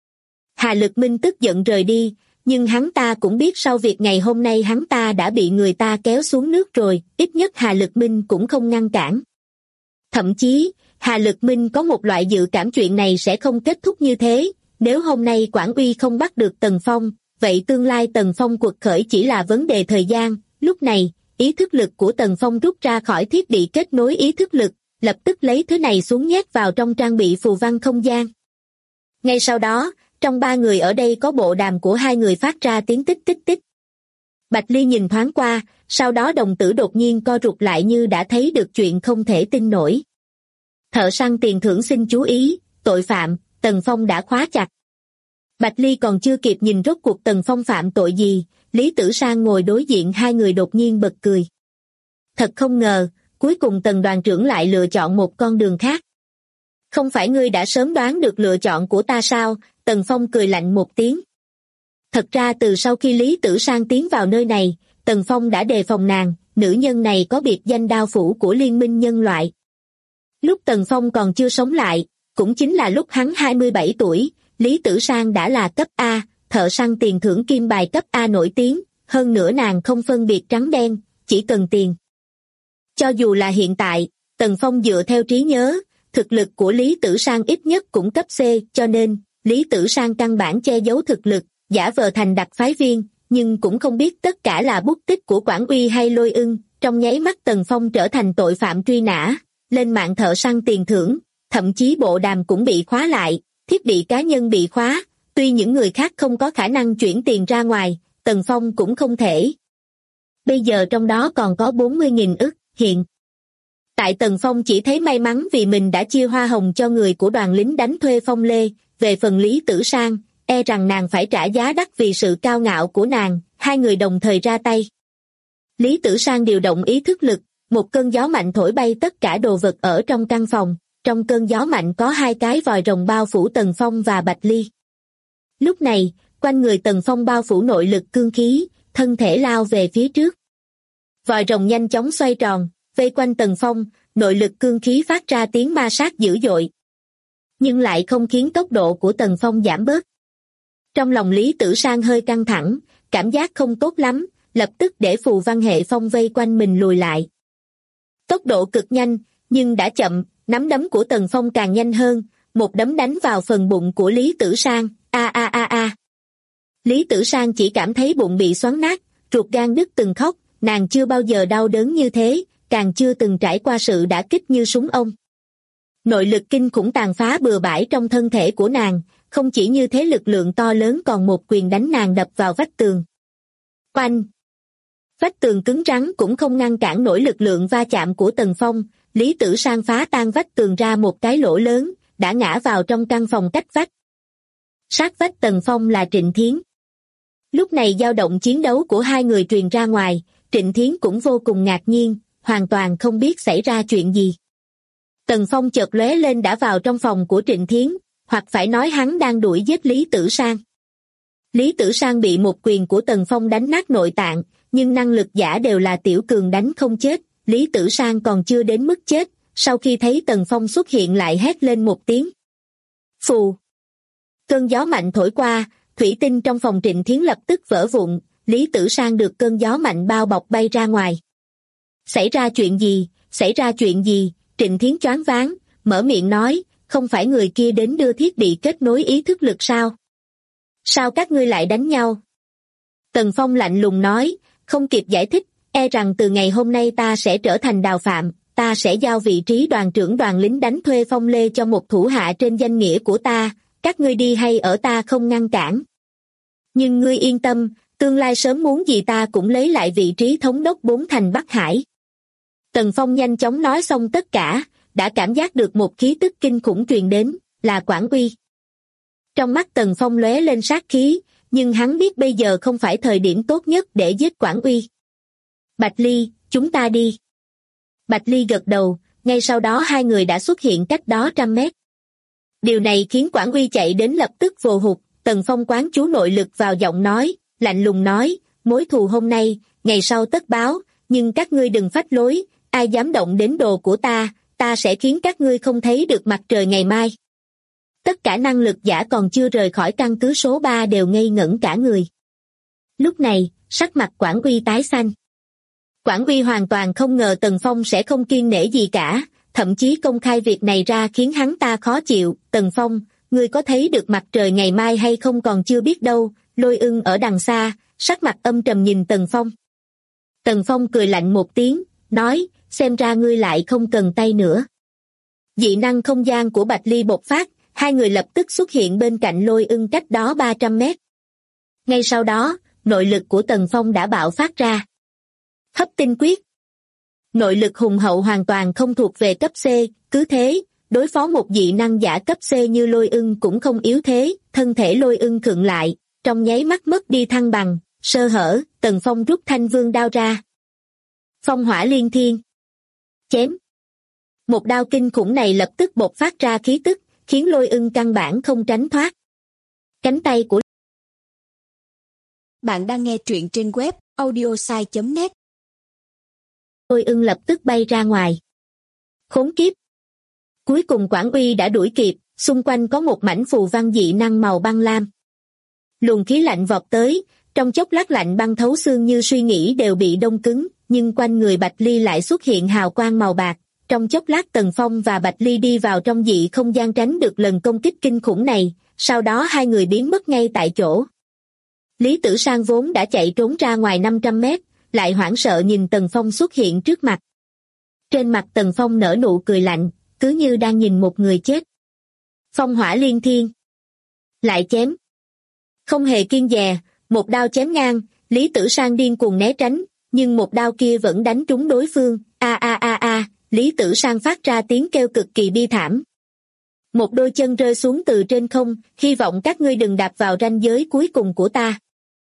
Hà Lực Minh tức giận rời đi, nhưng hắn ta cũng biết sau việc ngày hôm nay hắn ta đã bị người ta kéo xuống nước rồi, ít nhất Hà Lực Minh cũng không ngăn cản. Thậm chí, Hà Lực Minh có một loại dự cảm chuyện này sẽ không kết thúc như thế, nếu hôm nay Quản Uy không bắt được Tần Phong, vậy tương lai Tần Phong quật khởi chỉ là vấn đề thời gian. Lúc này, ý thức lực của Tần Phong rút ra khỏi thiết bị kết nối ý thức lực, lập tức lấy thứ này xuống nhét vào trong trang bị phù văn không gian. Ngay sau đó, trong 3 người ở đây có bộ đàm của 2 người phát ra tiếng tích tích tích. Bạch Ly nhìn thoáng qua, sau đó đồng tử đột nhiên co rụt lại như đã thấy được chuyện không thể tin nổi. Thợ săn tiền thưởng xin chú ý, tội phạm, Tần Phong đã khóa chặt. Bạch Ly còn chưa kịp nhìn rốt cuộc Tần Phong phạm tội gì, Lý Tử Sang ngồi đối diện 2 người đột nhiên bật cười. Thật không ngờ, cuối cùng Tần đoàn trưởng lại lựa chọn một con đường khác. Không phải ngươi đã sớm đoán được lựa chọn của ta sao? Tần Phong cười lạnh một tiếng. Thật ra từ sau khi Lý Tử Sang tiến vào nơi này, Tần Phong đã đề phòng nàng, nữ nhân này có biệt danh đao phủ của liên minh nhân loại. Lúc Tần Phong còn chưa sống lại, cũng chính là lúc hắn 27 tuổi, Lý Tử Sang đã là cấp A, thợ săn tiền thưởng kim bài cấp A nổi tiếng, hơn nữa nàng không phân biệt trắng đen, chỉ cần tiền. Cho dù là hiện tại, Tần Phong dựa theo trí nhớ, thực lực của Lý Tử Sang ít nhất cũng cấp C, cho nên, Lý Tử Sang căn bản che giấu thực lực, giả vờ thành đặc phái viên, nhưng cũng không biết tất cả là bút tích của Quản Uy hay Lôi Ưng. Trong nháy mắt Tần Phong trở thành tội phạm truy nã, lên mạng thợ săn tiền thưởng, thậm chí bộ đàm cũng bị khóa lại, thiết bị cá nhân bị khóa, tuy những người khác không có khả năng chuyển tiền ra ngoài, Tần Phong cũng không thể. Bây giờ trong đó còn có 40.000 ức, hiện tại Tần Phong chỉ thấy may mắn vì mình đã chia hoa hồng cho người của đoàn lính đánh thuê Phong Lê, về phần Lý Tử Sang, e rằng nàng phải trả giá đắt vì sự cao ngạo của nàng, hai người đồng thời ra tay. Lý Tử Sang điều động ý thức lực, một cơn gió mạnh thổi bay tất cả đồ vật ở trong căn phòng, trong cơn gió mạnh có hai cái vòi rồng bao phủ Tần Phong và Bạch Ly. Lúc này, quanh người Tần Phong bao phủ nội lực cương khí, thân thể lao về phía trước. Vòi rồng nhanh chóng xoay tròn, vây quanh Tần Phong, nội lực cương khí phát ra tiếng ma sát dữ dội. Nhưng lại không khiến tốc độ của Tần Phong giảm bớt. Trong lòng Lý Tử Sang hơi căng thẳng, cảm giác không tốt lắm, lập tức để phù văn hệ phong vây quanh mình lùi lại. Tốc độ cực nhanh, nhưng đã chậm, nắm đấm của Tần Phong càng nhanh hơn, một đấm đánh vào phần bụng của Lý Tử Sang, a. Lý Tử Sang chỉ cảm thấy bụng bị xoắn nát, ruột gan đứt từng khóc, nàng chưa bao giờ đau đớn như thế, càng chưa từng trải qua sự đả kích như súng ông. Nội lực kinh khủng tàn phá bừa bãi trong thân thể của nàng, không chỉ như thế lực lượng to lớn còn một quyền đánh nàng đập vào vách tường. Oanh! Vách tường cứng rắn cũng không ngăn cản nổi lực lượng va chạm của Tần Phong, Lý Tử Sang phá tan vách tường ra một cái lỗ lớn, đã ngã vào trong căn phòng cách vách. Sát vách Tần Phong là Trịnh Thiến. Lúc này dao động chiến đấu của hai người truyền ra ngoài, Trịnh Thiến cũng vô cùng ngạc nhiên, hoàn toàn không biết xảy ra chuyện gì. Tần Phong chợt lóe lên đã vào trong phòng của Trịnh Thiến, hoặc phải nói hắn đang đuổi giết Lý Tử Sang. Lý Tử Sang bị một quyền của Tần Phong đánh nát nội tạng, nhưng năng lực giả đều là tiểu cường đánh không chết, Lý Tử Sang còn chưa đến mức chết, sau khi thấy Tần Phong xuất hiện lại hét lên một tiếng. Phù! Cơn gió mạnh thổi qua, thủy tinh trong phòng Trịnh Thiến lập tức vỡ vụn, Lý Tử Sang được cơn gió mạnh bao bọc bay ra ngoài. Xảy ra chuyện gì? Xảy ra chuyện gì? Trịnh Thiến choáng váng, mở miệng nói, không phải người kia đến đưa thiết bị kết nối ý thức lực sao? Sao các ngươi lại đánh nhau? Tần Phong lạnh lùng nói, không kịp giải thích, e rằng từ ngày hôm nay ta sẽ trở thành đào phạm, ta sẽ giao vị trí đoàn trưởng đoàn lính đánh thuê Phong Lê cho một thủ hạ trên danh nghĩa của ta, các ngươi đi hay ở ta không ngăn cản. Nhưng ngươi yên tâm, tương lai sớm muốn gì ta cũng lấy lại vị trí thống đốc 4 thành Bắc Hải. Tần Phong nhanh chóng nói xong tất cả, đã cảm giác được một khí tức kinh khủng truyền đến, là Quản Uy. Trong mắt Tần Phong lóe lên sát khí, nhưng hắn biết bây giờ không phải thời điểm tốt nhất để giết Quản Uy. Bạch Ly, chúng ta đi. Bạch Ly gật đầu, ngay sau đó hai người đã xuất hiện cách đó 100 mét. Điều này khiến Quản Uy chạy đến lập tức vồ hụt, Tần Phong quán chú nội lực vào giọng nói, lạnh lùng nói, mối thù hôm nay, ngày sau tất báo, nhưng các ngươi đừng phách lối, ai dám động đến đồ của ta, ta sẽ khiến các ngươi không thấy được mặt trời ngày mai. Tất cả năng lực giả còn chưa rời khỏi căn cứ số 3 đều ngây ngẩn cả người. Lúc này, sắc mặt Quản Uy tái xanh. Quản Uy hoàn toàn không ngờ Tần Phong sẽ không kiêng nể gì cả, thậm chí công khai việc này ra khiến hắn ta khó chịu. Tần Phong, ngươi có thấy được mặt trời ngày mai hay không còn chưa biết đâu, Lôi Ưng ở đằng xa, sắc mặt âm trầm nhìn Tần Phong. Tần Phong cười lạnh một tiếng, nói, xem ra ngươi lại không cần tay nữa. Dị năng không gian của Bạch Ly bộc phát, hai người lập tức xuất hiện bên cạnh Lôi Ưng cách đó 300 mét. Ngay sau đó, nội lực của Tần Phong đã bạo phát ra. Hấp tinh quyết. Nội lực hùng hậu hoàn toàn không thuộc về cấp C, cứ thế, đối phó một dị năng giả cấp C như Lôi Ưng cũng không yếu thế, thân thể Lôi Ưng khựng lại, trong nháy mắt mất đi thăng bằng, sơ hở, Tần Phong rút thanh vương đao ra. Phong hỏa liên thiên. Chém. Một đao kinh khủng này lập tức bộc phát ra khí tức, khiến Lôi Ưng căn bản không tránh thoát. Cánh tay của bạn đang nghe truyện trên web audiosai.net. Lôi Ưng lập tức bay ra ngoài. Khốn kiếp. Cuối cùng Quản Uy đã đuổi kịp, xung quanh có một mảnh phù văn dị năng màu băng lam. Luồng khí lạnh vọt tới, trong chốc lát lạnh băng thấu xương như suy nghĩ đều bị đông cứng, nhưng quanh người Bạch Ly lại xuất hiện hào quang màu bạc. Trong chốc lát Tần Phong và Bạch Ly đi vào trong dị không gian tránh được lần công kích kinh khủng này, sau đó hai người biến mất ngay tại chỗ. Lý Tử Sang vốn đã chạy trốn ra ngoài 500 mét, lại hoảng sợ nhìn Tần Phong xuất hiện trước mặt. Trên mặt Tần Phong nở nụ cười lạnh, cứ như đang nhìn một người chết. Phong hỏa liên thiên. Lại chém. Không hề kiêng dè, một đao chém ngang, Lý Tử Sang điên cuồng né tránh, nhưng một đao kia vẫn đánh trúng đối phương. Lý Tử Sang phát ra tiếng kêu cực kỳ bi thảm. Một đôi chân rơi xuống từ trên không, hy vọng các ngươi đừng đạp vào ranh giới cuối cùng của ta.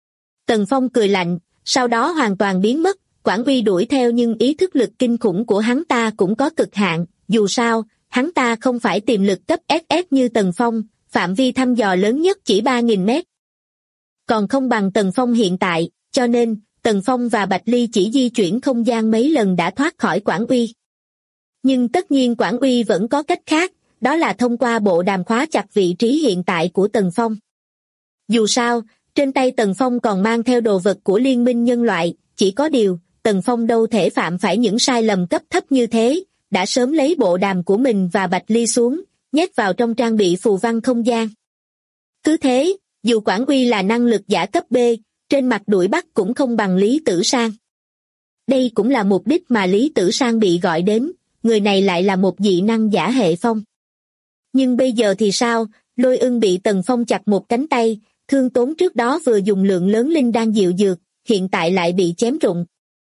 Tần Phong cười lạnh, sau đó hoàn toàn biến mất, Quảng Uy đuổi theo nhưng ý thức lực kinh khủng của hắn ta cũng có cực hạn, dù sao, hắn ta không phải tiềm lực cấp SS như Tần Phong, phạm vi thăm dò lớn nhất chỉ 3.000 mét. Còn không bằng Tần Phong hiện tại, cho nên, Tần Phong và Bạch Ly chỉ di chuyển không gian mấy lần đã thoát khỏi Quảng Uy. Nhưng tất nhiên Quảng Uy vẫn có cách khác, đó là thông qua bộ đàm khóa chặt vị trí hiện tại của Tần Phong. Dù sao, trên tay Tần Phong còn mang theo đồ vật của Liên minh nhân loại, chỉ có điều, Tần Phong đâu thể phạm phải những sai lầm cấp thấp như thế, đã sớm lấy bộ đàm của mình và Bạch Ly xuống, nhét vào trong trang bị phù văn không gian. Cứ thế, dù Quảng Uy là năng lực giả cấp B, trên mặt đuổi bắt cũng không bằng Lý Tử Sang. Đây cũng là mục đích mà Lý Tử Sang bị gọi đến, người này lại là một dị năng giả hệ phong. Nhưng bây giờ thì sao, Lôi Ưng bị Tần Phong chặt một cánh tay, Thương Tốn trước đó vừa dùng lượng lớn linh đan diệu dược, hiện tại lại bị chém rụng.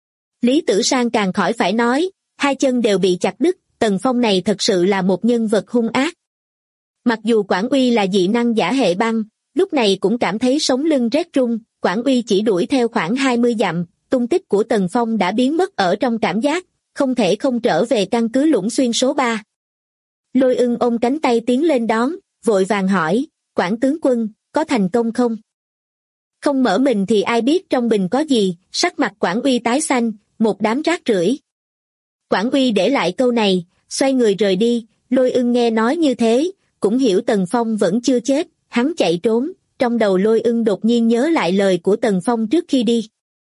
Lý Tử Sang càng khỏi phải nói, hai chân đều bị chặt đứt, Tần Phong này thật sự là một nhân vật hung ác. Mặc dù Quảng Uy là dị năng giả hệ băng, lúc này cũng cảm thấy sống lưng rét run, Quảng Uy chỉ đuổi theo khoảng 20 dặm, tung tích của Tần Phong đã biến mất ở trong cảm giác, không thể không trở về căn cứ Lũng Xuyên số 3. Lôi Ưng ôm cánh tay tiến lên đón, vội vàng hỏi, Quảng tướng quân, có thành công không? Không mở mình thì ai biết trong bình có gì, sắc mặt Quảng Uy tái xanh, một đám rác rưởi. Quảng Uy để lại câu này, xoay người rời đi, Lôi Ưng nghe nói như thế, cũng hiểu Tần Phong vẫn chưa chết, hắn chạy trốn, trong đầu Lôi Ưng đột nhiên nhớ lại lời của Tần Phong trước khi đi.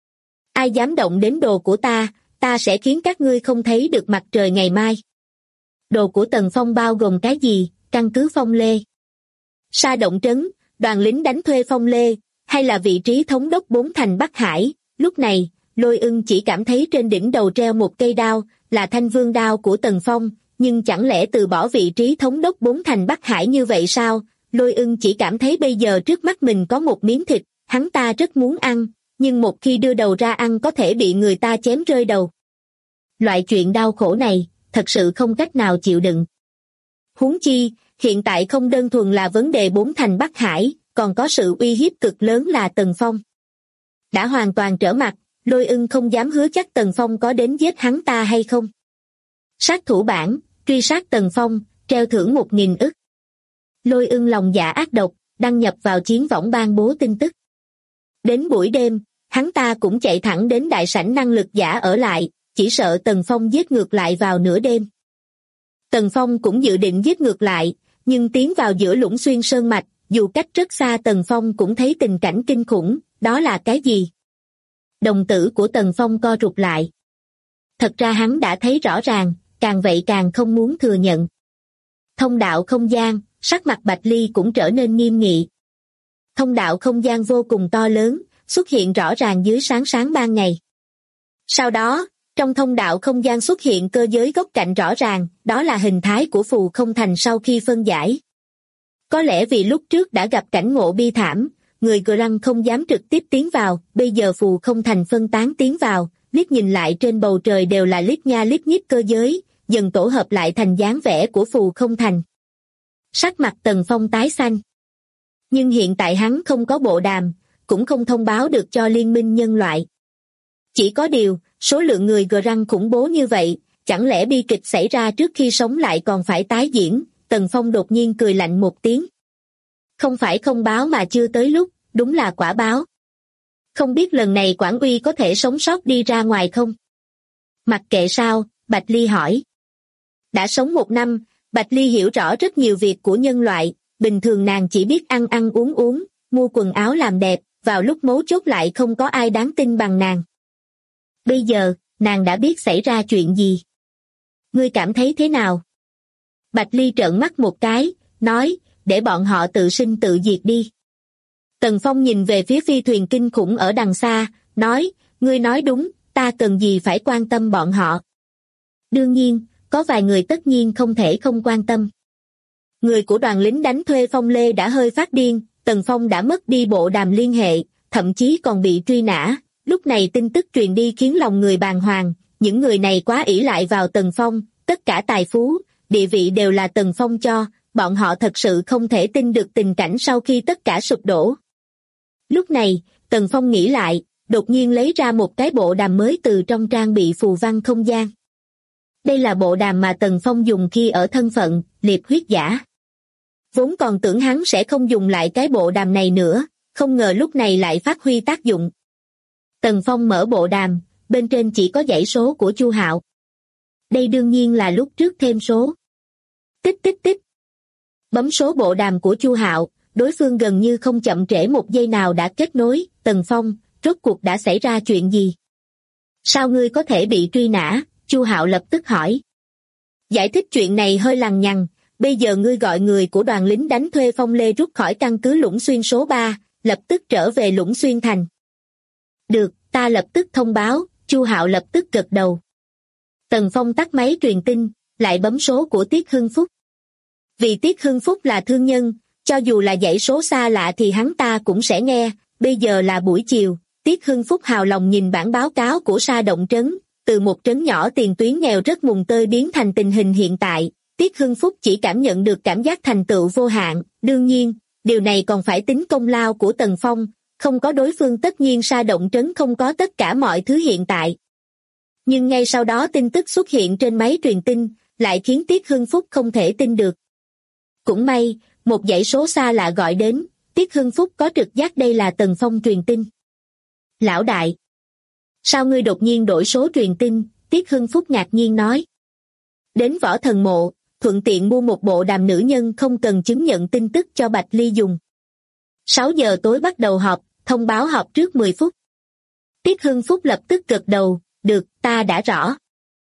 Ai dám động đến đồ của ta, ta sẽ khiến các ngươi không thấy được mặt trời ngày mai. Đồ của Tần Phong bao gồm cái gì, căn cứ Phong Lê, Sa Động Trấn, đoàn lính đánh thuê Phong Lê, hay là vị trí thống đốc 4 thành Bắc Hải. Lúc này, Lôi Ưng chỉ cảm thấy trên đỉnh đầu treo một cây đao, là Thanh Vương đao của Tần Phong, nhưng chẳng lẽ từ bỏ vị trí thống đốc 4 thành Bắc Hải như vậy sao? Lôi Ưng chỉ cảm thấy bây giờ trước mắt mình có một miếng thịt, hắn ta rất muốn ăn, nhưng một khi đưa đầu ra ăn có thể bị người ta chém rơi đầu. Loại chuyện đau khổ này, thật sự không cách nào chịu đựng. Huống chi, hiện tại không đơn thuần là vấn đề 4 thành Bắc Hải, còn có sự uy hiếp cực lớn là Tần Phong. Đã hoàn toàn trở mặt, Lôi Ưng không dám hứa chắc Tần Phong có đến giết hắn ta hay không. Sát thủ bản, truy sát Tần Phong, treo thưởng 1.000 ức. Lôi Ưng lòng dạ ác độc, đăng nhập vào chiến võng ban bố tin tức. Đến buổi đêm, hắn ta cũng chạy thẳng đến đại sảnh năng lực giả ở lại, chỉ sợ Tần Phong giết ngược lại vào nửa đêm. Tần Phong cũng dự định giết ngược lại, nhưng tiến vào giữa Lũng Xuyên sơn mạch, dù cách rất xa Tần Phong cũng thấy tình cảnh kinh khủng, đó là cái gì? Đồng tử của Tần Phong co rụt lại. Thật ra hắn đã thấy rõ ràng, càng vậy càng không muốn thừa nhận. Thông đạo không gian, sắc mặt Bạch Ly cũng trở nên nghiêm nghị. Thông đạo không gian vô cùng to lớn, xuất hiện rõ ràng dưới sáng sáng ban ngày. Sau đó, trong thông đạo không gian xuất hiện cơ giới góc cạnh rõ ràng, đó là hình thái của Phù Không Thành sau khi phân giải. Có lẽ vì lúc trước đã gặp cảnh ngộ bi thảm, người Grăng không dám trực tiếp tiến vào, bây giờ Phù Không Thành phân tán tiến vào, liếc nhìn lại trên bầu trời đều là lít nha lít nhít cơ giới, dần tổ hợp lại thành dáng vẻ của Phù Không Thành. Sắc mặt Tần Phong tái xanh. Nhưng hiện tại hắn không có bộ đàm, cũng không thông báo được cho liên minh nhân loại. Chỉ có điều, số lượng người Grăng khủng bố như vậy, chẳng lẽ bi kịch xảy ra trước khi sống lại còn phải tái diễn? Tần Phong đột nhiên cười lạnh một tiếng. Không phải không báo mà chưa tới lúc, đúng là quả báo. Không biết lần này Quảng Uy có thể sống sót đi ra ngoài không? Mặc kệ sao, Bạch Ly hỏi. Đã sống 1 năm, Bạch Ly hiểu rõ rất nhiều việc của nhân loại, bình thường nàng chỉ biết ăn ăn uống uống, mua quần áo làm đẹp, vào lúc mấu chốt lại không có ai đáng tin bằng nàng. Bây giờ, nàng đã biết xảy ra chuyện gì. Ngươi cảm thấy thế nào? Bạch Ly trợn mắt một cái, nói, để bọn họ tự sinh tự diệt đi. Tần Phong nhìn về phía phi thuyền kinh khủng ở đằng xa, nói, ngươi nói đúng, ta cần gì phải quan tâm bọn họ. Đương nhiên, có vài người tất nhiên không thể không quan tâm. Người của đoàn lính đánh thuê Phong Lê đã hơi phát điên, Tần Phong đã mất đi bộ đàm liên hệ, thậm chí còn bị truy nã. Lúc này tin tức truyền đi khiến lòng người bàng hoàng, những người này quá ỷ lại vào Tần Phong, tất cả tài phú, địa vị đều là Tần Phong cho, bọn họ thật sự không thể tin được tình cảnh sau khi tất cả sụp đổ. Lúc này, Tần Phong nghĩ lại, đột nhiên lấy ra một cái bộ đàm mới từ trong trang bị phù văn không gian. Đây là bộ đàm mà Tần Phong dùng khi ở thân phận liệp huyết giả. Vốn còn tưởng hắn sẽ không dùng lại cái bộ đàm này nữa, không ngờ lúc này lại phát huy tác dụng. Tần Phong mở bộ đàm, bên trên chỉ có dãy số của Chu Hạo. Đây đương nhiên là lúc trước thêm số. Tích tích tích. Bấm số bộ đàm của Chu Hạo, đối phương gần như không chậm trễ một giây nào đã kết nối. Tần Phong, rốt cuộc đã xảy ra chuyện gì? Sao ngươi có thể bị truy nã? Chu Hạo lập tức hỏi. Giải thích chuyện này hơi lằng nhằng, bây giờ ngươi gọi người của đoàn lính đánh thuê Phong Lê rút khỏi căn cứ Lũng Xuyên số 3, lập tức trở về Lũng Xuyên thành. Được, ta lập tức thông báo. Chu Hạo lập tức gật đầu. Tần Phong tắt máy truyền tin, lại bấm số của Tiết Hưng Phúc. Vì Tiết Hưng Phúc là thương nhân, cho dù là dãy số xa lạ thì hắn ta cũng sẽ nghe. Bây giờ là buổi chiều, Tiết Hưng Phúc hào lòng nhìn bản báo cáo của Sa Động Trấn, từ một trấn nhỏ tiền tuyến nghèo rất mùng tơi biến thành tình hình hiện tại. Tiết Hưng Phúc chỉ cảm nhận được cảm giác thành tựu vô hạn. Đương nhiên, điều này còn phải tính công lao của Tần Phong, không có đối phương tất nhiên Sa Động Trấn không có tất cả mọi thứ hiện tại. Nhưng ngay sau đó tin tức xuất hiện trên máy truyền tin, lại khiến Tiết Hưng Phúc không thể tin được. Cũng may, một dãy số xa lạ gọi đến, Tiết Hưng Phúc có trực giác đây là Tần Phong truyền tin. Lão đại! Sao ngươi đột nhiên đổi số truyền tin? Tiết Hưng Phúc ngạc nhiên nói. Đến Võ Thần Mộ, thuận tiện mua một bộ đàm nữ nhân không cần chứng nhận tin tức cho Bạch Ly dùng. 6 giờ tối bắt đầu họp, thông báo họp trước 10 phút. Tiết Hưng Phúc lập tức gật đầu, được, ta đã rõ.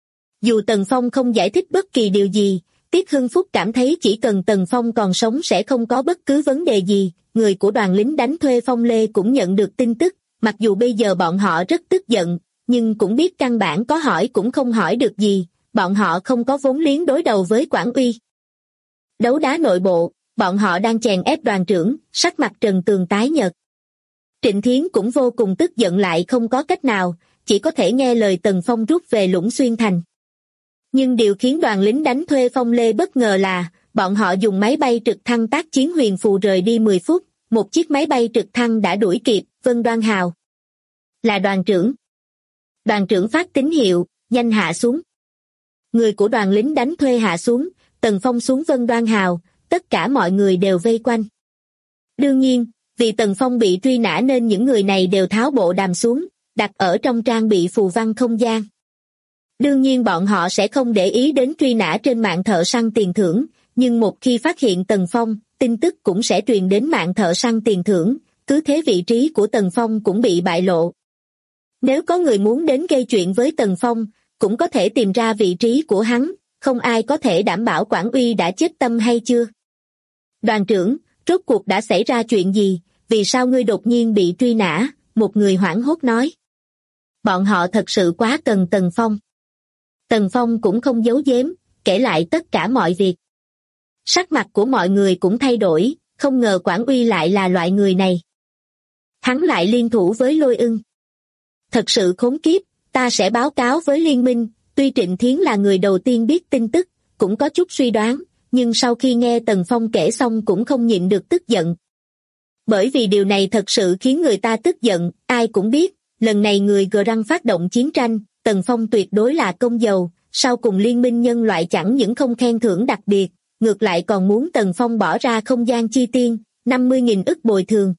Dù Tần Phong không giải thích bất kỳ điều gì, Tiết Hưng Phúc cảm thấy chỉ cần Tần Phong còn sống sẽ không có bất cứ vấn đề gì. Người của đoàn lính đánh thuê Phong Lê cũng nhận được tin tức, mặc dù bây giờ bọn họ rất tức giận, nhưng cũng biết căn bản có hỏi cũng không hỏi được gì, bọn họ không có vốn liếng đối đầu với Quảng Uy. Đấu đá nội bộ, bọn họ đang chèn ép đoàn trưởng, sắc mặt Trần Tường tái nhợt. Trịnh Thiến cũng vô cùng tức giận lại không có cách nào, chỉ có thể nghe lời Tần Phong rút về Lũng Xuyên thành. Nhưng điều khiến đoàn lính đánh thuê Phong Lê bất ngờ là, bọn họ dùng máy bay trực thăng tác chiến huyền phù rời đi 10 phút, một chiếc máy bay trực thăng đã đuổi kịp. Vân Đoan Hào. Là đoàn trưởng. Đoàn trưởng phát tín hiệu, nhanh hạ xuống. Người của đoàn lính đánh thuê hạ xuống, Tần Phong xuống Vân Đoan Hào, tất cả mọi người đều vây quanh. Đương nhiên, vì Tần Phong bị truy nã nên những người này đều tháo bộ đàm xuống, đặt ở trong trang bị phù văn không gian. Đương nhiên bọn họ sẽ không để ý đến truy nã trên mạng thợ săn tiền thưởng, nhưng một khi phát hiện Tần Phong, tin tức cũng sẽ truyền đến mạng thợ săn tiền thưởng, cứ thế vị trí của Tần Phong cũng bị bại lộ. Nếu có người muốn đến gây chuyện với Tần Phong, cũng có thể tìm ra vị trí của hắn, không ai có thể đảm bảo Quảng Uy đã chết tâm hay chưa. Đoàn trưởng, rốt cuộc đã xảy ra chuyện gì, vì sao ngươi đột nhiên bị truy nã? Một người hoảng hốt nói. Bọn họ thật sự quá cần Tần Phong. Tần Phong cũng không giấu giếm, kể lại tất cả mọi việc. Sắc mặt của mọi người cũng thay đổi, không ngờ Quảng Uy lại là loại người này. Hắn lại liên thủ với Lôi Ưng. Thật sự khốn kiếp, ta sẽ báo cáo với liên minh. Tuy Trịnh Thiến là người đầu tiên biết tin tức, cũng có chút suy đoán, nhưng sau khi nghe Tần Phong kể xong cũng không nhịn được tức giận. Bởi vì điều này thật sự khiến người ta tức giận, ai cũng biết, lần này người Gờ Răng phát động chiến tranh, Tần Phong tuyệt đối là công dầu, sau cùng liên minh nhân loại chẳng những không khen thưởng đặc biệt, ngược lại còn muốn Tần Phong bỏ ra không gian chi tiên, 50.000 ức bồi thường.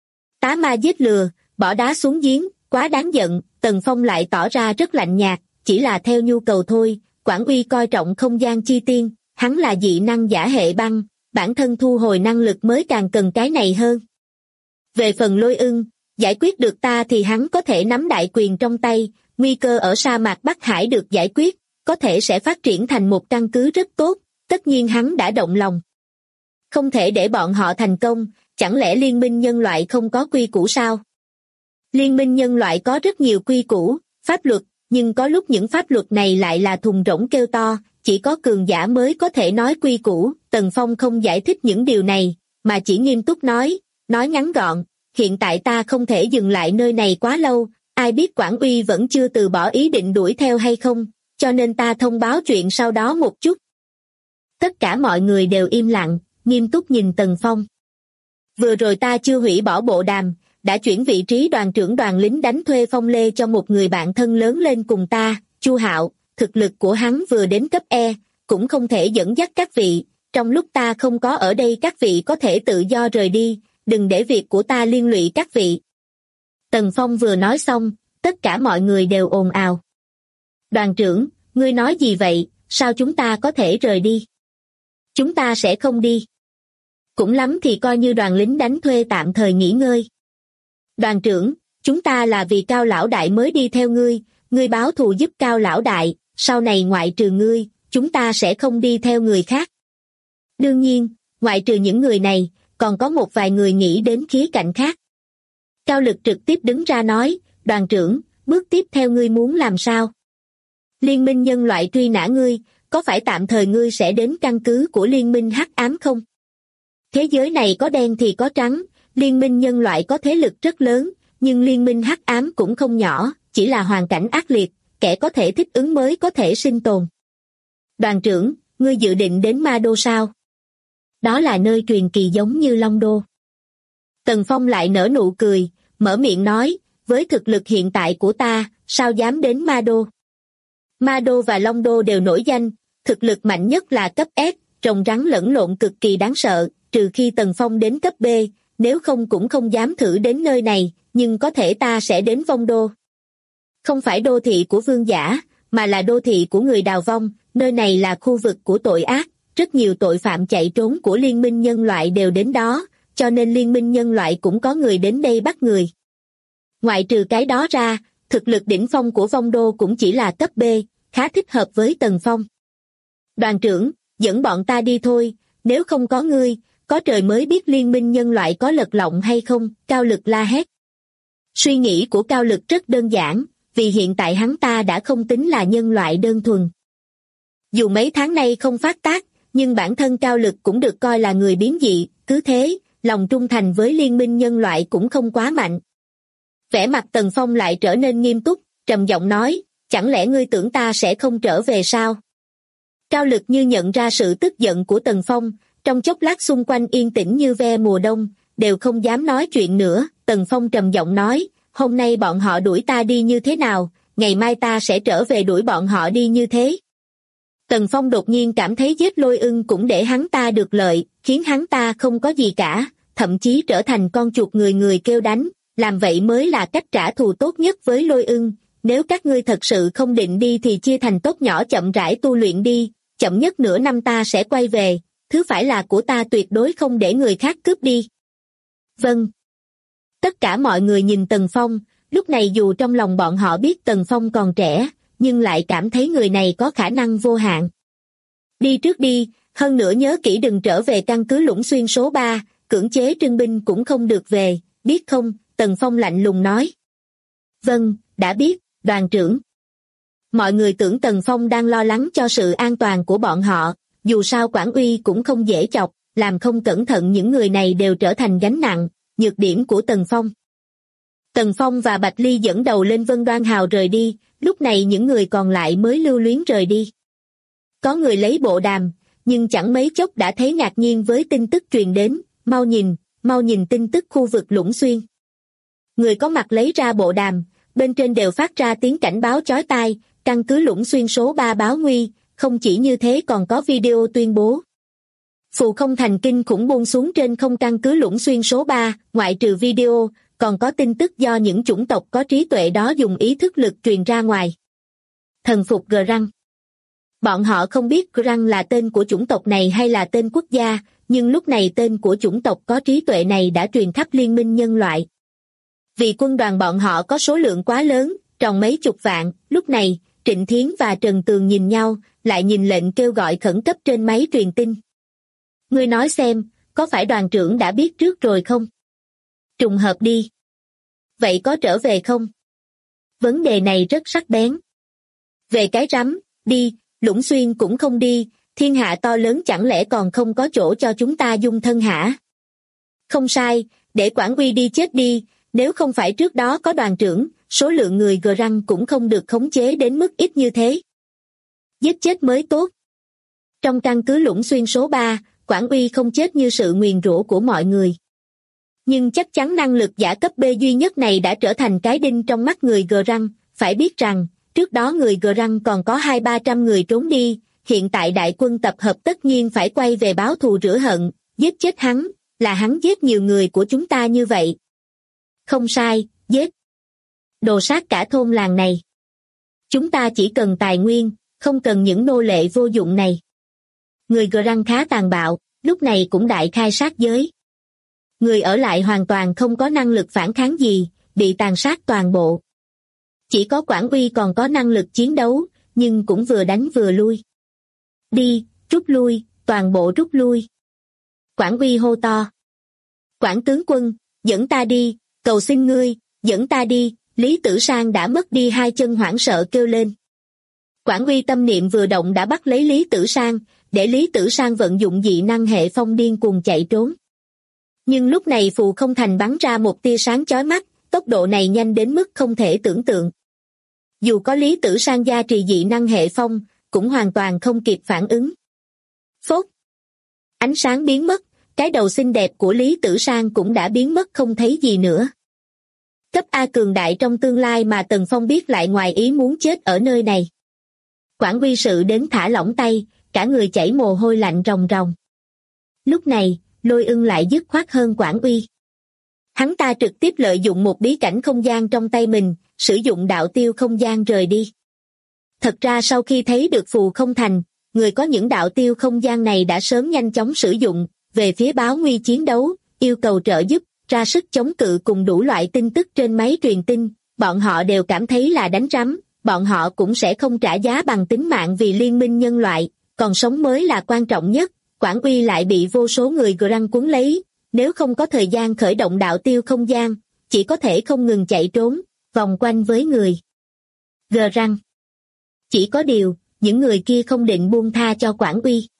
Tá ma giết lừa, bỏ đá xuống giếng, quá đáng giận, Tần Phong lại tỏ ra rất lạnh nhạt, chỉ là theo nhu cầu thôi. Quảng Uy coi trọng không gian chi tiên, hắn là dị năng giả hệ băng, bản thân thu hồi năng lực mới càng cần cái này hơn. Về phần Lôi Ưng, giải quyết được ta thì hắn có thể nắm đại quyền trong tay, nguy cơ ở sa mạc Bắc Hải được giải quyết, có thể sẽ phát triển thành một căn cứ rất tốt, tất nhiên hắn đã động lòng. Không thể để bọn họ thành công, chẳng lẽ liên minh nhân loại không có quy củ sao? Liên minh nhân loại có rất nhiều quy củ, pháp luật, nhưng có lúc những pháp luật này lại là thùng rỗng kêu to, chỉ có cường giả mới có thể nói quy củ. Tần Phong không giải thích những điều này, mà chỉ nghiêm túc nói ngắn gọn, hiện tại ta không thể dừng lại nơi này quá lâu, ai biết Quản Uy vẫn chưa từ bỏ ý định đuổi theo hay không, cho nên ta thông báo chuyện sau đó một chút. Tất cả mọi người đều im lặng, nghiêm túc nhìn Tần Phong. Vừa rồi ta chưa hủy bỏ bộ đàm, đã chuyển vị trí đoàn trưởng đoàn lính đánh thuê Phong Lê cho một người bạn thân lớn lên cùng ta, Chu Hạo, thực lực của hắn vừa đến cấp E, cũng không thể dẫn dắt các vị, trong lúc ta không có ở đây các vị có thể tự do rời đi, đừng để việc của ta liên lụy các vị. Tần Phong vừa nói xong, tất cả mọi người đều ồn ào. Đoàn trưởng, ngươi nói gì vậy, sao chúng ta có thể rời đi? Chúng ta sẽ không đi. Cũng lắm thì coi như đoàn lính đánh thuê tạm thời nghỉ ngơi. Đoàn trưởng, chúng ta là vì Cao lão đại mới đi theo ngươi báo thù giúp Cao lão đại, sau này ngoại trừ ngươi, chúng ta sẽ không đi theo người khác. Đương nhiên, ngoại trừ những người này, còn có một vài người nghĩ đến khía cạnh khác. Cao Lực trực tiếp đứng ra nói, đoàn trưởng, bước tiếp theo ngươi muốn làm sao? Liên minh nhân loại truy nã ngươi, có phải tạm thời ngươi sẽ đến căn cứ của liên minh hắc ám không? Thế giới này có đen thì có trắng, liên minh nhân loại có thế lực rất lớn, nhưng liên minh hắc ám cũng không nhỏ, chỉ là hoàn cảnh ác liệt, kẻ có thể thích ứng mới có thể sinh tồn. Đoàn trưởng, ngươi dự định đến Ma Đô sao? Đó là nơi truyền kỳ giống như Long Đô. Tần Phong lại nở nụ cười, mở miệng nói, với thực lực hiện tại của ta, sao dám đến Ma Đô? Ma Đô và Long Đô đều nổi danh, thực lực mạnh nhất là cấp S, rồng rắn lẫn lộn cực kỳ đáng sợ, trừ khi Tần Phong đến cấp B, nếu không cũng không dám thử đến nơi này, nhưng có thể ta sẽ đến Vong Đô. Không phải đô thị của vương giả, mà là đô thị của người đào vong, nơi này là khu vực của tội ác, rất nhiều tội phạm chạy trốn của liên minh nhân loại đều đến đó, cho nên liên minh nhân loại cũng có người đến đây bắt người. Ngoại trừ cái đó ra, thực lực đỉnh phong của Vong Đô cũng chỉ là cấp B, khá thích hợp với Tần Phong. Đoàn trưởng, dẫn bọn ta đi thôi, nếu không có ngươi, có trời mới biết liên minh nhân loại có lật lọng hay không, Cao Lực la hét. Suy nghĩ của Cao Lực rất đơn giản, vì hiện tại hắn ta đã không tính là nhân loại đơn thuần. Dù mấy tháng nay không phát tác, nhưng bản thân Cao Lực cũng được coi là người biến dị, cứ thế, lòng trung thành với liên minh nhân loại cũng không quá mạnh. Vẻ mặt Tần Phong lại trở nên nghiêm túc, trầm giọng nói, chẳng lẽ ngươi tưởng ta sẽ không trở về sao? Cao Lực như nhận ra sự tức giận của Tần Phong, trong chốc lát xung quanh yên tĩnh như ve mùa đông, đều không dám nói chuyện nữa. Tần Phong trầm giọng nói, hôm nay bọn họ đuổi ta đi như thế nào, ngày mai ta sẽ trở về đuổi bọn họ đi như thế. Tần Phong đột nhiên cảm thấy giết Lôi Ưng cũng để hắn ta được lợi, khiến hắn ta không có gì cả, thậm chí trở thành con chuột người người kêu đánh, làm vậy mới là cách trả thù tốt nhất với Lôi Ưng. Nếu các ngươi thật sự không định đi thì chia thành tốt nhỏ chậm rãi tu luyện đi, chậm nhất nửa năm ta sẽ quay về, thứ phải là của ta tuyệt đối không để người khác cướp đi. Vâng. Tất cả mọi người nhìn Tần Phong, lúc này dù trong lòng bọn họ biết Tần Phong còn trẻ, nhưng lại cảm thấy người này có khả năng vô hạn. Đi trước đi, hơn nữa nhớ kỹ đừng trở về căn cứ Lũng Xuyên số 3, cưỡng chế trưng binh cũng không được về, biết không? Tần Phong lạnh lùng nói. Vâng, đã biết, đoàn trưởng. Mọi người tưởng Tần Phong đang lo lắng cho sự an toàn của bọn họ, dù sao Quản Uy cũng không dễ chọc, làm không cẩn thận những người này đều trở thành gánh nặng, nhược điểm của Tần Phong. Tần Phong và Bạch Ly dẫn đầu lên Vân Đoan Hào rời đi, lúc này những người còn lại mới lưu luyến rời đi. Có người lấy bộ đàm, nhưng chẳng mấy chốc đã thấy ngạc nhiên với tin tức truyền đến, mau nhìn tin tức khu vực Lũng Xuyên. Người có mặt lấy ra bộ đàm, bên trên đều phát ra tiếng cảnh báo chói tai, căn cứ Lũng Xuyên số 3 báo nguy, không chỉ như thế còn có video tuyên bố. Phù không thành kinh khủng buông xuống trên không căn cứ Lũng Xuyên số 3, ngoại trừ video, còn có tin tức do những chủng tộc có trí tuệ đó dùng ý thức lực truyền ra ngoài. Thần phục Grang. Bọn họ không biết Grang là tên của chủng tộc này hay là tên quốc gia, nhưng lúc này tên của chủng tộc có trí tuệ này đã truyền khắp liên minh nhân loại. Vì quân đoàn bọn họ có số lượng quá lớn, tròn mấy chục vạn, lúc này, Trịnh Thiến và Trần Tường nhìn nhau, lại nhìn lệnh kêu gọi khẩn cấp trên máy truyền tin. Ngươi nói xem, có phải đoàn trưởng đã biết trước rồi không? Trùng hợp đi. Vậy có trở về không? Vấn đề này rất sắc bén. Về cái rắm, đi, Lũng Xuyên cũng không đi, thiên hạ to lớn chẳng lẽ còn không có chỗ cho chúng ta dung thân hả? Không sai, để Quản Uy đi chết đi, nếu không phải trước đó có đoàn trưởng, số lượng người gờ răng cũng không được khống chế đến mức ít như thế. Giết chết mới tốt. Trong căn cứ Lũng Xuyên số 3, Quản Uy không chết như sự nguyền rủa của mọi người. Nhưng chắc chắn năng lực giả cấp B duy nhất này đã trở thành cái đinh trong mắt người gờ răng, phải biết rằng, trước đó người gờ răng còn có 200-300 người trốn đi, hiện tại đại quân tập hợp tất nhiên phải quay về báo thù rửa hận, giết chết hắn, là hắn giết nhiều người của chúng ta như vậy. Không sai, giết. Đồ sát cả thôn làng này. Chúng ta chỉ cần tài nguyên, không cần những nô lệ vô dụng này. Người gờ răng khá tàn bạo, lúc này cũng đại khai sát giới. Người ở lại hoàn toàn không có năng lực phản kháng gì, bị tàn sát toàn bộ. Chỉ có Quản Uy còn có năng lực chiến đấu, nhưng cũng vừa đánh vừa lui. Đi, rút lui, toàn bộ rút lui. Quản Uy hô to. Quản tướng quân, dẫn ta đi, cầu xin ngươi, dẫn ta đi, Lý Tử Sang đã mất đi hai chân hoảng sợ kêu lên. Quản Uy tâm niệm vừa động đã bắt lấy Lý Tử Sang, để Lý Tử Sang vận dụng dị năng hệ phong điên cuồng chạy trốn. Nhưng lúc này Phù Không Thành bắn ra một tia sáng chói mắt, tốc độ này nhanh đến mức không thể tưởng tượng. Dù có Lý Tử Sang gia trì dị năng hệ phong, cũng hoàn toàn không kịp phản ứng. Phốt! Ánh sáng biến mất, cái đầu xinh đẹp của Lý Tử Sang cũng đã biến mất không thấy gì nữa. Cấp A cường đại trong tương lai mà Tần Phong biết lại ngoài ý muốn chết ở nơi này. Quản Uy sự đến thả lỏng tay, cả người chảy mồ hôi lạnh ròng ròng. Lúc này, Lôi Ưng lại dứt khoát hơn Quản Uy. Hắn ta trực tiếp lợi dụng một bí cảnh không gian trong tay mình, sử dụng đạo tiêu không gian rời đi. Thật ra sau khi thấy được Phù Không Thành, người có những đạo tiêu không gian này đã sớm nhanh chóng sử dụng, về phía báo nguy chiến đấu, yêu cầu trợ giúp, ra sức chống cự cùng đủ loại tin tức trên máy truyền tin, bọn họ đều cảm thấy là đánh rắm, bọn họ cũng sẽ không trả giá bằng tính mạng vì liên minh nhân loại, còn sống mới là quan trọng nhất. Quản Uy lại bị vô số người gờ răng cuốn lấy, nếu không có thời gian khởi động đạo tiêu không gian, chỉ có thể không ngừng chạy trốn, vòng quanh với người gờ răng. Chỉ có điều, những người kia không định buông tha cho Quản Uy.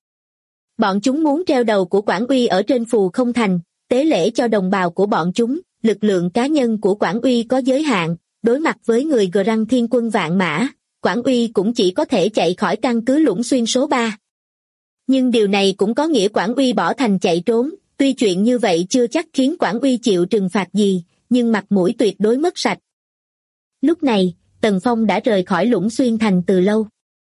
Bọn chúng muốn treo đầu của Quản Uy ở trên Phù Không Thành, tế lễ cho đồng bào của bọn chúng, lực lượng cá nhân của Quản Uy có giới hạn, đối mặt với người gờ răng thiên quân vạn mã, Quản Uy cũng chỉ có thể chạy khỏi căn cứ Lũng Xuyên số 3. Nhưng điều này cũng có nghĩa Quản Uy bỏ thành chạy trốn, tuy chuyện như vậy chưa chắc khiến Quản Uy chịu trừng phạt gì, nhưng mặt mũi tuyệt đối mất sạch. Lúc này, Tần Phong đã rời khỏi Lũng Xuyên thành từ lâu.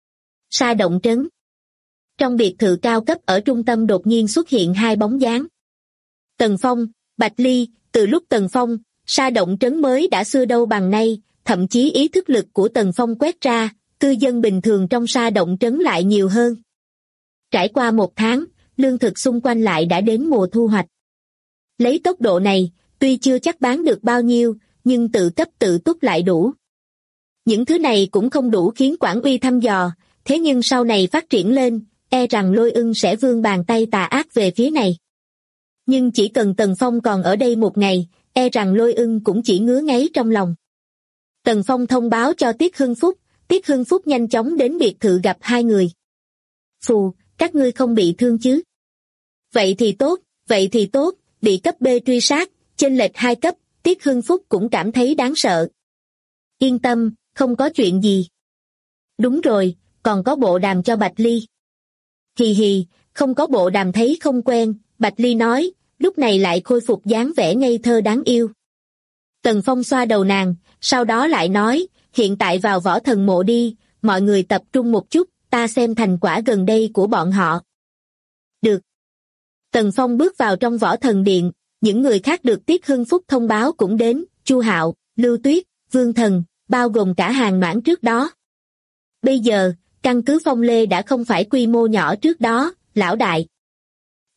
Sa Động Trấn. Trong biệt thự cao cấp ở trung tâm đột nhiên xuất hiện hai bóng dáng. Tần Phong, Bạch Ly, từ lúc Tần Phong, Sa Động Trấn mới đã xưa đâu bằng nay, thậm chí ý thức lực của Tần Phong quét ra, cư dân bình thường trong Sa Động Trấn lại nhiều hơn. Trải qua một tháng, lương thực xung quanh lại đã đến mùa thu hoạch. Lấy tốc độ này, tuy chưa chắc bán được bao nhiêu, nhưng tự cấp tự túc lại đủ. Những thứ này cũng không đủ khiến Quản Uy thăm dò, thế nhưng sau này phát triển lên, e rằng Lôi Ưng sẽ vươn bàn tay tà ác về phía này. Nhưng chỉ cần Tần Phong còn ở đây một ngày, e rằng Lôi Ưng cũng chỉ ngứa ngáy trong lòng. Tần Phong thông báo cho Tiết Hưng Phúc nhanh chóng đến biệt thự gặp hai người. Phù, các ngươi không bị thương chứ? Vậy thì tốt, bị cấp B truy sát, chênh lệch 2 cấp, Tiết Hưng Phúc cũng cảm thấy đáng sợ. Yên tâm, không có chuyện gì. Đúng rồi, còn có bộ đàm cho Bạch Ly. Hì hì, không có bộ đàm thấy không quen, Bạch Ly nói, lúc này lại khôi phục dáng vẻ ngây thơ đáng yêu. Tần Phong xoa đầu nàng, sau đó lại nói, hiện tại vào võ thần mộ đi, mọi người tập trung một chút, ta xem thành quả gần đây của bọn họ. Được. Tần Phong bước vào trong võ thần điện, những người khác được Tiết Hưng Phúc thông báo cũng đến, Chu Hạo, Lưu Tuyết, Vương Thần, bao gồm cả Hàng Noãn trước đó. Bây giờ, căn cứ Phong Lê đã không phải quy mô nhỏ trước đó, lão đại.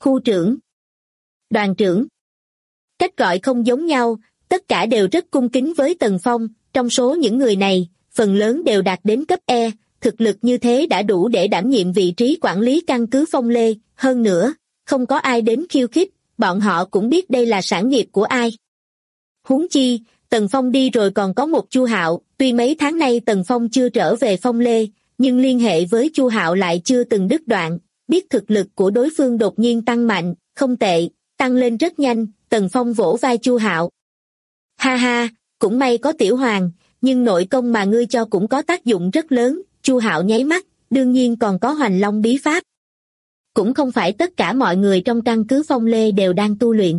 khu trưởng, đoàn trưởng. Cách gọi không giống nhau, tất cả đều rất cung kính với Tần Phong, trong số những người này, phần lớn đều đạt đến cấp E, thực lực như thế đã đủ để đảm nhiệm vị trí quản lý căn cứ Phong Lê, hơn nữa, không có ai đến khiêu khích, bọn họ cũng biết đây là sản nghiệp của ai. Huống chi, Tần Phong đi rồi còn có một Chu Hạo, tuy mấy tháng nay Tần Phong chưa trở về Phong Lê, nhưng liên hệ với Chu Hạo lại chưa từng đứt đoạn, biết thực lực của đối phương đột nhiên tăng mạnh, không tệ, tăng lên rất nhanh, Tần Phong vỗ vai Chu Hạo. Ha ha, cũng may có Tiểu Hoàng, nhưng nội công mà ngươi cho cũng có tác dụng rất lớn, Chu Hạo nháy mắt, đương nhiên còn có Hoành Long bí pháp. Cũng không phải tất cả mọi người trong căn cứ Phong Lê đều đang tu luyện.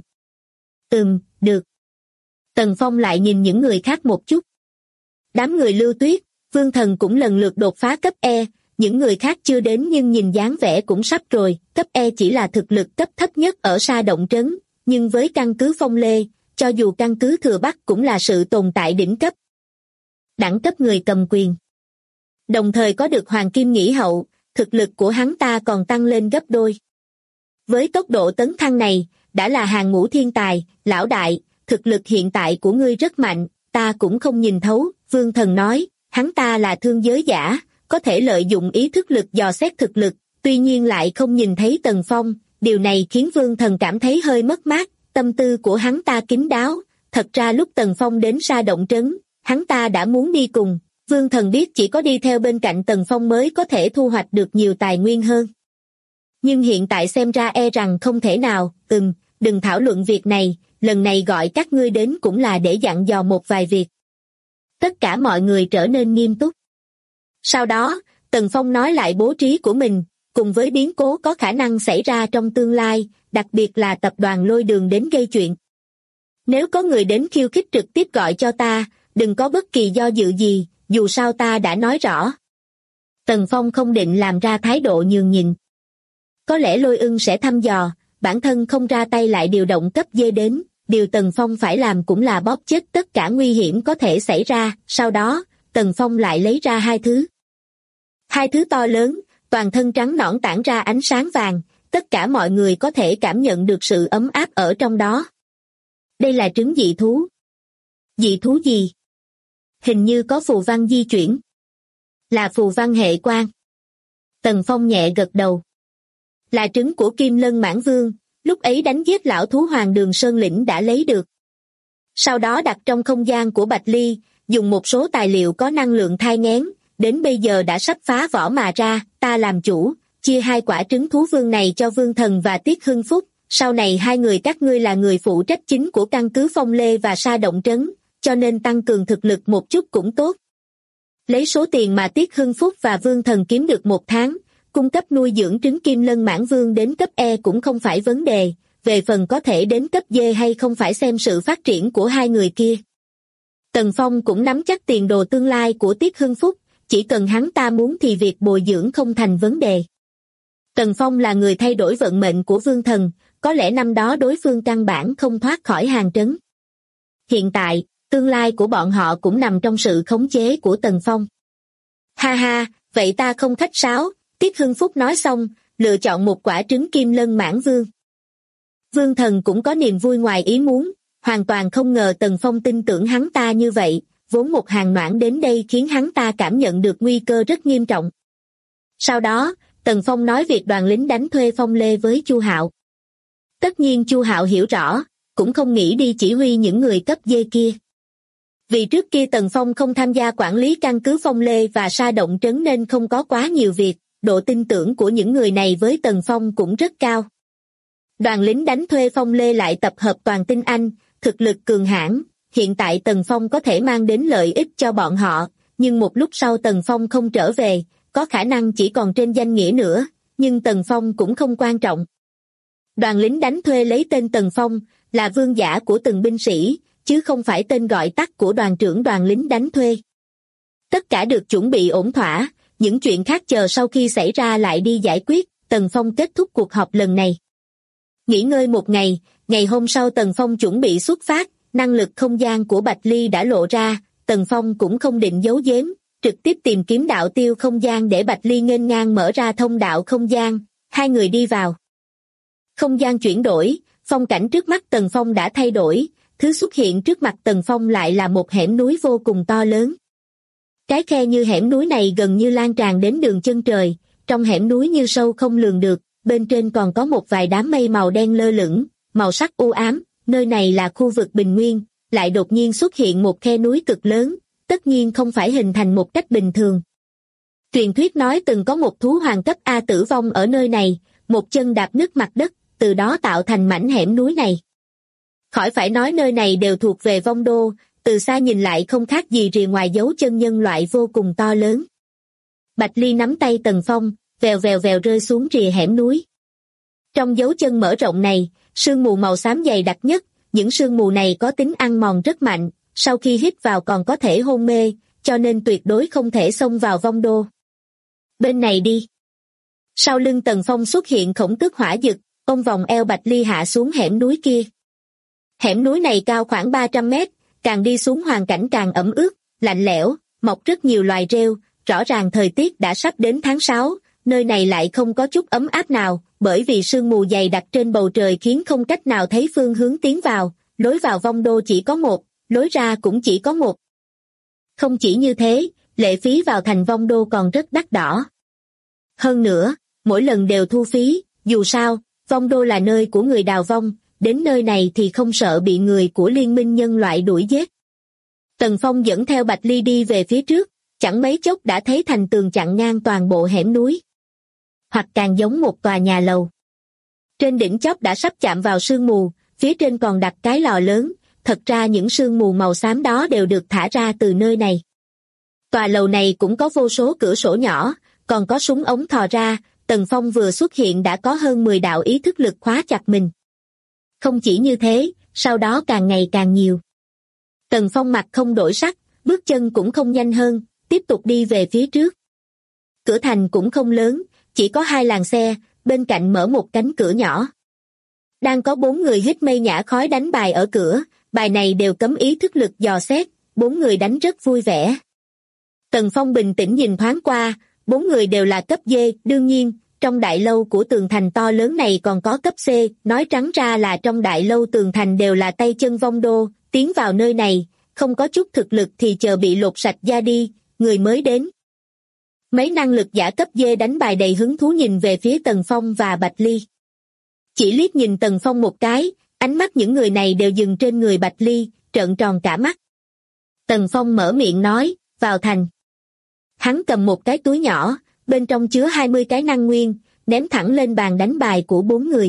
Được. Tần Phong lại nhìn những người khác một chút. Đám người Lưu Tuyết, Vương Thần cũng lần lượt đột phá cấp E, những người khác chưa đến nhưng nhìn dáng vẻ cũng sắp rồi, cấp E chỉ là thực lực cấp thấp nhất ở Sa Động Trấn, nhưng với căn cứ Phong Lê, cho dù căn cứ Thừa Bắc cũng là sự tồn tại đỉnh cấp. Đẳng cấp người cầm quyền. Đồng thời có được Hoàng Kim Nhĩ Hậu, thực lực của hắn ta còn tăng lên gấp đôi. Với tốc độ tấn thăng này, đã là hàng ngũ thiên tài, lão đại, thực lực hiện tại của ngươi rất mạnh, ta cũng không nhìn thấu, Vương Thần nói, hắn ta là thương giới giả, có thể lợi dụng ý thức lực dò xét thực lực, tuy nhiên lại không nhìn thấy Tần Phong, điều này khiến Vương Thần cảm thấy hơi mất mát, tâm tư của hắn ta kín đáo, thật ra lúc Tần Phong đến Sa Động Trấn, hắn ta đã muốn đi cùng, Vương Thần biết chỉ có đi theo bên cạnh Tần Phong mới có thể thu hoạch được nhiều tài nguyên hơn. Nhưng hiện tại xem ra e rằng không thể nào, đừng thảo luận việc này, lần này gọi các ngươi đến cũng là để dặn dò một vài việc. Tất cả mọi người trở nên nghiêm túc. Sau đó, Tần Phong nói lại bố trí của mình, cùng với biến cố có khả năng xảy ra trong tương lai, đặc biệt là tập đoàn Lôi Đường đến gây chuyện. Nếu có người đến khiêu khích trực tiếp gọi cho ta, đừng có bất kỳ do dự gì, dù sao ta đã nói rõ. Tần Phong không định làm ra thái độ nhường nhịn. Có lẽ Lôi Ưng sẽ thăm dò, bản thân không ra tay lại điều động cấp D đến, điều Tần Phong phải làm cũng là bóp chết tất cả nguy hiểm có thể xảy ra, sau đó, Tần Phong lại lấy ra hai thứ. Hai thứ to lớn, toàn thân trắng nõn tản ra ánh sáng vàng, tất cả mọi người có thể cảm nhận được sự ấm áp ở trong đó. Đây là trứng dị thú. Dị thú gì? Hình như có phù văn di chuyển. Là phù văn hệ quan. Tần Phong nhẹ gật đầu. Là trứng của Kim Lân Mãn Vương, lúc ấy đánh giết lão thú Hoàng Đường Sơn Lĩnh đã lấy được. Sau đó đặt trong không gian của Bạch Ly, dùng một số tài liệu có năng lượng thai nghén, đến bây giờ đã sắp phá vỏ mà ra, ta làm chủ, chia hai quả trứng thú vương này cho Vương Thần và Tiết Hưng Phúc, sau này hai người các ngươi là người phụ trách chính của căn cứ Phong Lê và Sa Động Trấn, cho nên tăng cường thực lực một chút cũng tốt. Lấy số tiền mà Tiết Hưng Phúc và Vương Thần kiếm được một tháng, cung cấp nuôi dưỡng trứng Kim Lân Mãn Vương đến cấp E cũng không phải vấn đề, về phần có thể đến cấp D hay không phải xem sự phát triển của hai người kia. Tần Phong cũng nắm chắc tiền đồ tương lai của Tiết Hưng Phúc, chỉ cần hắn ta muốn thì việc bồi dưỡng không thành vấn đề. Tần Phong là người thay đổi vận mệnh của Vương Thần, có lẽ năm đó đối phương căn bản không thoát khỏi hàng trấn. Hiện tại, tương lai của bọn họ cũng nằm trong sự khống chế của Tần Phong. Ha ha, vậy ta không khách sáo, Tiết Hưng Phúc nói xong, lựa chọn một quả trứng Kim Lân Mãn Vương. Vương Thần cũng có niềm vui ngoài ý muốn, hoàn toàn không ngờ Tần Phong tin tưởng hắn ta như vậy, vốn một hàng noãn đến đây khiến hắn ta cảm nhận được nguy cơ rất nghiêm trọng. Sau đó, Tần Phong nói việc đoàn lính đánh thuê Phong Lê với Chu Hạo. Tất nhiên Chu Hạo hiểu rõ, cũng không nghĩ đi chỉ huy những người cấp D kia. Vì trước kia Tần Phong không tham gia quản lý căn cứ Phong Lê và Sa Động Trấn nên không có quá nhiều việc, độ tin tưởng của những người này với Tần Phong cũng rất cao. Đoàn lính đánh thuê Phong Lê lại tập hợp toàn tinh anh, thực lực cường hãn, hiện tại Tần Phong có thể mang đến lợi ích cho bọn họ, nhưng một lúc sau Tần Phong không trở về, có khả năng chỉ còn trên danh nghĩa nữa, nhưng Tần Phong cũng không quan trọng. Đoàn lính đánh thuê lấy tên Tần Phong, là vương giả của từng binh sĩ, chứ không phải tên gọi tắt của đoàn trưởng đoàn lính đánh thuê. Tất cả được chuẩn bị ổn thỏa, những chuyện khác chờ sau khi xảy ra lại đi giải quyết, Tần Phong kết thúc cuộc họp lần này. Nghỉ ngơi một ngày, ngày hôm sau Tần Phong chuẩn bị xuất phát, năng lực không gian của Bạch Ly đã lộ ra, Tần Phong cũng không định giấu giếm, trực tiếp tìm kiếm đạo tiêu không gian để Bạch Ly nghênh ngang mở ra thông đạo không gian, hai người đi vào. Không gian chuyển đổi, phong cảnh trước mắt Tần Phong đã thay đổi, thứ xuất hiện trước mặt Tần Phong lại là một hẻm núi vô cùng to lớn. Cái khe như hẻm núi này gần như lan tràn đến đường chân trời, trong hẻm núi như sâu không lường được, bên trên còn có một vài đám mây màu đen lơ lửng, màu sắc u ám, nơi này là khu vực bình nguyên, lại đột nhiên xuất hiện một khe núi cực lớn, tất nhiên không phải hình thành một cách bình thường. Truyền thuyết nói từng có một thú hoàng cấp A tử vong ở nơi này, một chân đạp nứt mặt đất, từ đó tạo thành mảnh hẻm núi này. Khỏi phải nói nơi này đều thuộc về Vong Đô, từ xa nhìn lại không khác gì rìa ngoài dấu chân nhân loại vô cùng to lớn. Bạch Ly nắm tay Tần Phong, vèo vèo vèo rơi xuống rìa hẻm núi. Trong dấu chân mở rộng này, sương mù màu xám dày đặc nhất, những sương mù này có tính ăn mòn rất mạnh, sau khi hít vào còn có thể hôn mê, cho nên tuyệt đối không thể xông vào Vong Đô. Bên này đi. Sau lưng Tần Phong xuất hiện khổng tước hỏa dực, ông vòng eo Bạch Ly hạ xuống hẻm núi kia. Hẻm núi này cao khoảng 300 mét, càng đi xuống hoàn cảnh càng ẩm ướt, lạnh lẽo, mọc rất nhiều loài rêu, rõ ràng thời tiết đã sắp đến tháng 6, nơi này lại không có chút ấm áp nào, bởi vì sương mù dày đặc trên bầu trời khiến không cách nào thấy phương hướng tiến vào, lối vào Vong Đô chỉ có một, lối ra cũng chỉ có một. Không chỉ như thế, lệ phí vào thành Vong Đô còn rất đắt đỏ. Hơn nữa, mỗi lần đều thu phí, dù sao, Vong Đô là nơi của người đào vong, đến nơi này thì không sợ bị người của liên minh nhân loại đuổi giết. Tần Phong dẫn theo Bạch Ly đi về phía trước, chẳng mấy chốc đã thấy thành tường chặn ngang toàn bộ hẻm núi. Hoặc càng giống một tòa nhà lầu. Trên đỉnh chóp đã sắp chạm vào sương mù, phía trên còn đặt cái lò lớn, thật ra những sương mù màu xám đó đều được thả ra từ nơi này. Tòa lầu này cũng có vô số cửa sổ nhỏ, còn có súng ống thò ra, Tần Phong vừa xuất hiện đã có hơn 10 đạo ý thức lực khóa chặt mình. Không chỉ như thế, sau đó càng ngày càng nhiều. Tần Phong mặt không đổi sắc, bước chân cũng không nhanh hơn, tiếp tục đi về phía trước. Cửa thành cũng không lớn, chỉ có 2 làn xe, bên cạnh mở một cánh cửa nhỏ. Đang có 4 người hít mây nhả khói đánh bài ở cửa, bài này đều cấm ý thức lực dò xét, 4 người đánh rất vui vẻ. Tần Phong bình tĩnh nhìn thoáng qua, 4 người đều là cấp D, đương nhiên, trong đại lâu của tường thành to lớn này còn có cấp C, nói trắng ra là trong đại lâu tường thành đều là tay chân Vong Đô, tiến vào nơi này, không có chút thực lực thì chờ bị lột sạch da đi, người mới đến. Mấy năng lực giả cấp D đánh bài đầy hứng thú nhìn về phía Tần Phong và Bạch Ly. Chỉ liếc nhìn Tần Phong một cái, ánh mắt những người này đều dừng trên người Bạch Ly, trợn tròn cả mắt. Tần Phong mở miệng nói, vào thành. Hắn cầm một cái túi nhỏ, bên trong chứa 20 cái năng nguyên, ném thẳng lên bàn đánh bài của 4 người.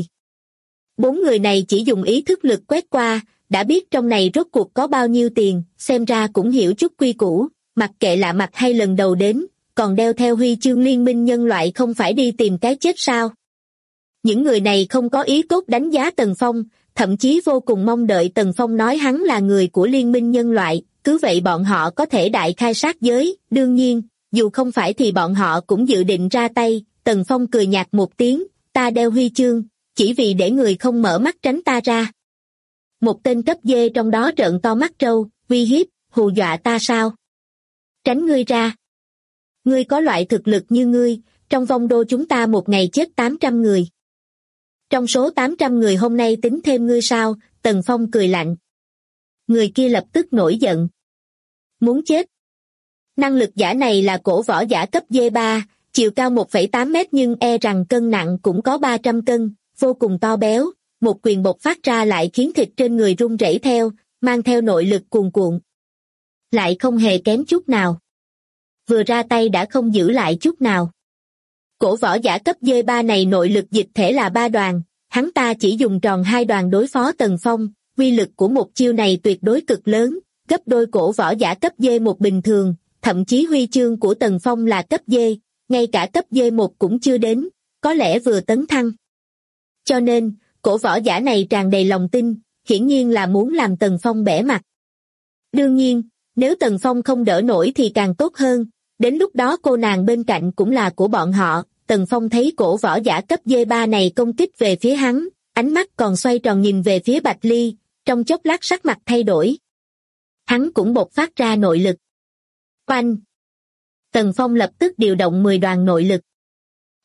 4 người này chỉ dùng ý thức lực quét qua, đã biết trong này rốt cuộc có bao nhiêu tiền, xem ra cũng hiểu chút quy củ, mặc kệ lạ mặt hay lần đầu đến, còn đeo theo huy chương liên minh nhân loại không phải đi tìm cái chết sao. Những người này không có ý tốt đánh giá Tần Phong, thậm chí vô cùng mong đợi Tần Phong nói hắn là người của liên minh nhân loại, cứ vậy bọn họ có thể đại khai sát giới, đương nhiên, dù không phải thì bọn họ cũng dự định ra tay. Tần Phong cười nhạt một tiếng, ta đeo huy chương, chỉ vì để người không mở mắt tránh ta ra. Một tên cấp D trong đó trợn to mắt trâu, uy hiếp, hù dọa ta sao? Tránh ngươi ra. Ngươi có loại thực lực như ngươi, trong Vong Đô chúng ta một ngày chết 800 người. Trong số 800 người hôm nay tính thêm ngươi sao? Tần Phong cười lạnh. Người kia lập tức nổi giận. Muốn chết. Năng lực giả này là cổ võ giả cấp D3, chiều cao 1,8 mét nhưng e rằng cân nặng cũng có 300 cân, vô cùng to béo, một quyền bộc phát ra lại khiến thịt trên người rung rẩy theo, mang theo nội lực cuồn cuộn. Lại không hề kém chút nào. Vừa ra tay đã không giữ lại chút nào. Cổ võ giả cấp D3 này nội lực dịch thể là 3 đoàn, hắn ta chỉ dùng tròn 2 đoàn đối phó Tần Phong, uy lực của một chiêu này tuyệt đối cực lớn, gấp đôi cổ võ giả cấp D1 bình thường, thậm chí huy chương của Tần Phong là cấp D, ngay cả cấp D1 cũng chưa đến, có lẽ vừa tấn thăng. Cho nên, cổ võ giả này tràn đầy lòng tin, hiển nhiên là muốn làm Tần Phong bẽ mặt. Đương nhiên, nếu Tần Phong không đỡ nổi thì càng tốt hơn, đến lúc đó cô nàng bên cạnh cũng là của bọn họ. Tần Phong thấy cổ võ giả cấp D3 này công kích về phía hắn, ánh mắt còn xoay tròn nhìn về phía Bạch Ly, trong chốc lát sắc mặt thay đổi. Hắn cũng bộc phát ra nội lực. Oanh! Tần Phong lập tức điều động 10 đoàn nội lực.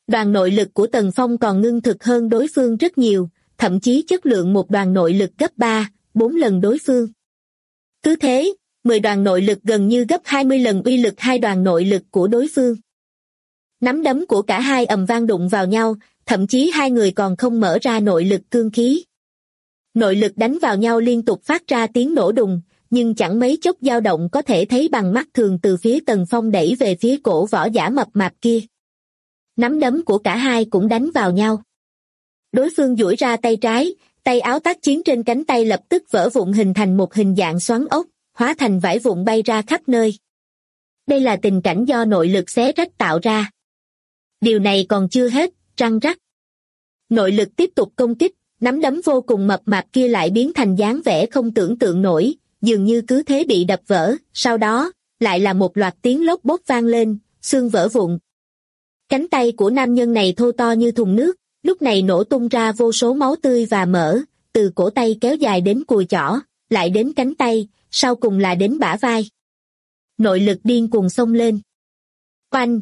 Đoàn nội lực của Tần Phong còn ngưng thực hơn đối phương rất nhiều, thậm chí chất lượng một đoàn nội lực gấp 3, 4 lần đối phương. Cứ thế, 10 đoàn nội lực gần như gấp 20 lần uy lực hai đoàn nội lực của đối phương. Nắm đấm của cả hai ầm vang đụng vào nhau, thậm chí hai người còn không mở ra nội lực cương khí. Nội lực đánh vào nhau liên tục phát ra tiếng nổ đùng, nhưng chẳng mấy chốc dao động có thể thấy bằng mắt thường từ phía Tần Phong đẩy về phía cổ võ giả mập mạp kia. Nắm đấm của cả hai cũng đánh vào nhau. Đối phương duỗi ra tay trái, tay áo tác chiến trên cánh tay lập tức vỡ vụn hình thành một hình dạng xoắn ốc, hóa thành vải vụn bay ra khắp nơi. Đây là tình cảnh do nội lực xé rách tạo ra. Điều này còn chưa hết, răng rắc. Nội lực tiếp tục công kích, nắm đấm vô cùng mập mạp kia lại biến thành dáng vẻ không tưởng tượng nổi, dường như cứ thế bị đập vỡ, sau đó, lại là một loạt tiếng lốp bốp vang lên, xương vỡ vụn. Cánh tay của nam nhân này thô to như thùng nước, lúc này nổ tung ra vô số máu tươi và mỡ, từ cổ tay kéo dài đến cùi chỏ, lại đến cánh tay, sau cùng là đến bả vai. Nội lực điên cuồng xông lên. Oanh!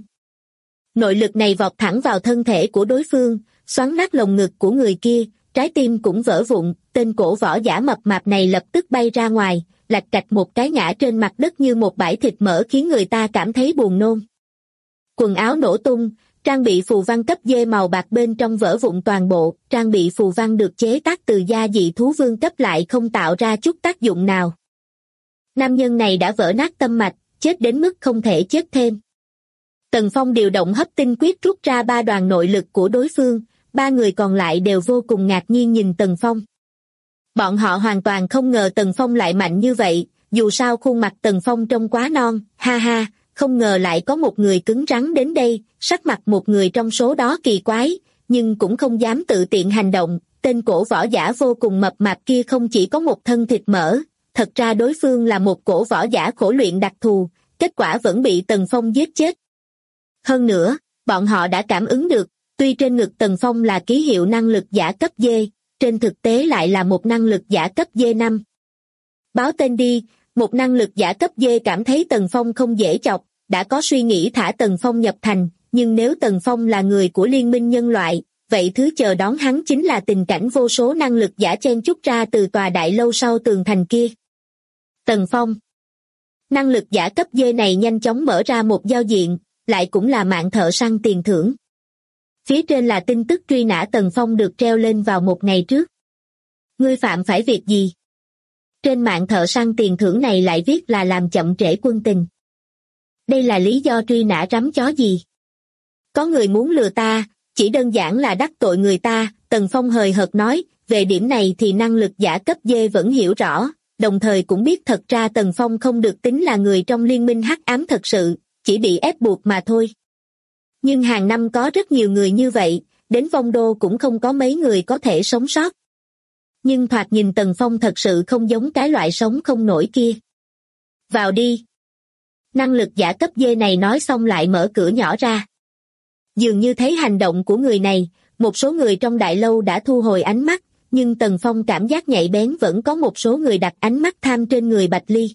Nội lực này vọt thẳng vào thân thể của đối phương, xoắn nát lồng ngực của người kia, trái tim cũng vỡ vụn, tên cổ võ giả mập mạp này lập tức bay ra ngoài, lạch cạch một cái ngã trên mặt đất như một bãi thịt mỡ khiến người ta cảm thấy buồn nôn. Quần áo nổ tung, trang bị phù văn cấp D màu bạc bên trong vỡ vụn toàn bộ, trang bị phù văn được chế tác từ da dị thú vương cấp lại không tạo ra chút tác dụng nào. Nam nhân này đã vỡ nát tâm mạch, chết đến mức không thể chết thêm. Tần Phong điều động hấp tinh quyết rút ra 3 đoàn nội lực của đối phương, 3 người còn lại đều vô cùng ngạc nhiên nhìn Tần Phong. Bọn họ hoàn toàn không ngờ Tần Phong lại mạnh như vậy, dù sao khuôn mặt Tần Phong trông quá non, ha ha, không ngờ lại có một người cứng rắn đến đây, sắc mặt một người trong số đó kỳ quái, nhưng cũng không dám tự tiện hành động, tên cổ võ giả vô cùng mập mạp kia không chỉ có một thân thịt mỡ, thật ra đối phương là một cổ võ giả khổ luyện đặc thù, kết quả vẫn bị Tần Phong giết chết. Hơn nữa, bọn họ đã cảm ứng được, tuy trên ngực Tần Phong là ký hiệu năng lực giả cấp D, trên thực tế lại là một năng lực giả cấp D5. Báo tên đi, một năng lực giả cấp D cảm thấy Tần Phong không dễ chọc, đã có suy nghĩ thả Tần Phong nhập thành, nhưng nếu Tần Phong là người của liên minh nhân loại, vậy thứ chờ đón hắn chính là tình cảnh vô số năng lực giả chen chúc ra từ tòa đại lâu sau tường thành kia. Tần Phong. Năng lực giả cấp D này nhanh chóng mở ra một giao diện, lại cũng là mạng thợ săn tiền thưởng. Phía trên là tin tức truy nã Tần Phong được treo lên vào một ngày trước. Ngươi phạm phải việc gì? Trên mạng thợ săn tiền thưởng này lại viết là làm chậm trễ quân tình. Đây là lý do truy nã rắm chó gì? Có người muốn lừa ta, chỉ đơn giản là đắc tội người ta, Tần Phong hời hợt nói, về điểm này thì năng lực giả cấp D vẫn hiểu rõ, đồng thời cũng biết thật ra Tần Phong không được tính là người trong liên minh hắc ám thật sự, chỉ bị ép buộc mà thôi. Nhưng hàng năm có rất nhiều người như vậy, đến Vong Đô cũng không có mấy người có thể sống sót. Nhưng thoạt nhìn Tần Phong thật sự không giống cái loại sống không nổi kia. Vào đi. Năng lực giả cấp D này nói xong lại mở cửa nhỏ ra. Dường như thấy hành động của người này, một số người trong đại lâu đã thu hồi ánh mắt, nhưng Tần Phong cảm giác nhạy bén vẫn có một số người đặt ánh mắt tham trên người Bạch Ly.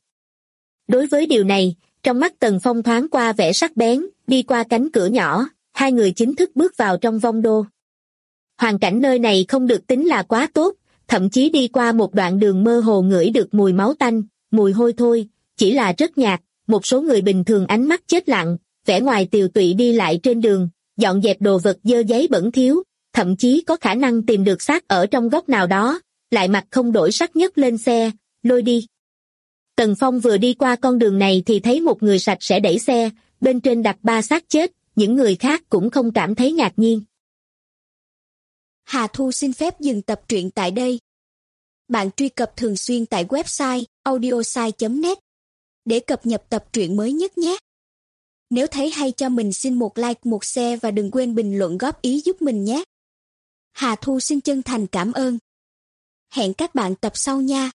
Đối với điều này, trong mắt Tần Phong thoáng qua vẻ sắc bén, đi qua cánh cửa nhỏ, hai người chính thức bước vào trong Vong Đô. Hoàn cảnh nơi này không được tính là quá tốt, thậm chí đi qua một đoạn đường mơ hồ ngửi được mùi máu tanh, mùi hôi thôi, chỉ là rất nhạt, một số người bình thường ánh mắt chết lặng, vẻ ngoài tiều tụy đi lại trên đường, dọn dẹp đồ vật dơ giấy bẩn thỉu, thậm chí có khả năng tìm được xác ở trong góc nào đó, lại mặt không đổi sắc nhấc lên xe, lôi đi. Tần Phong vừa đi qua con đường này thì thấy một người sạch sẽ đẩy xe, bên trên đặt 3 xác chết, những người khác cũng không cảm thấy ngạc nhiên. Hà Thu xin phép dừng tập truyện tại đây. Bạn truy cập thường xuyên tại website audiosai.net để cập nhật tập truyện mới nhất nhé. Nếu thấy hay cho mình xin một like, một share và đừng quên bình luận góp ý giúp mình nhé. Hà Thu xin chân thành cảm ơn. Hẹn các bạn tập sau nha.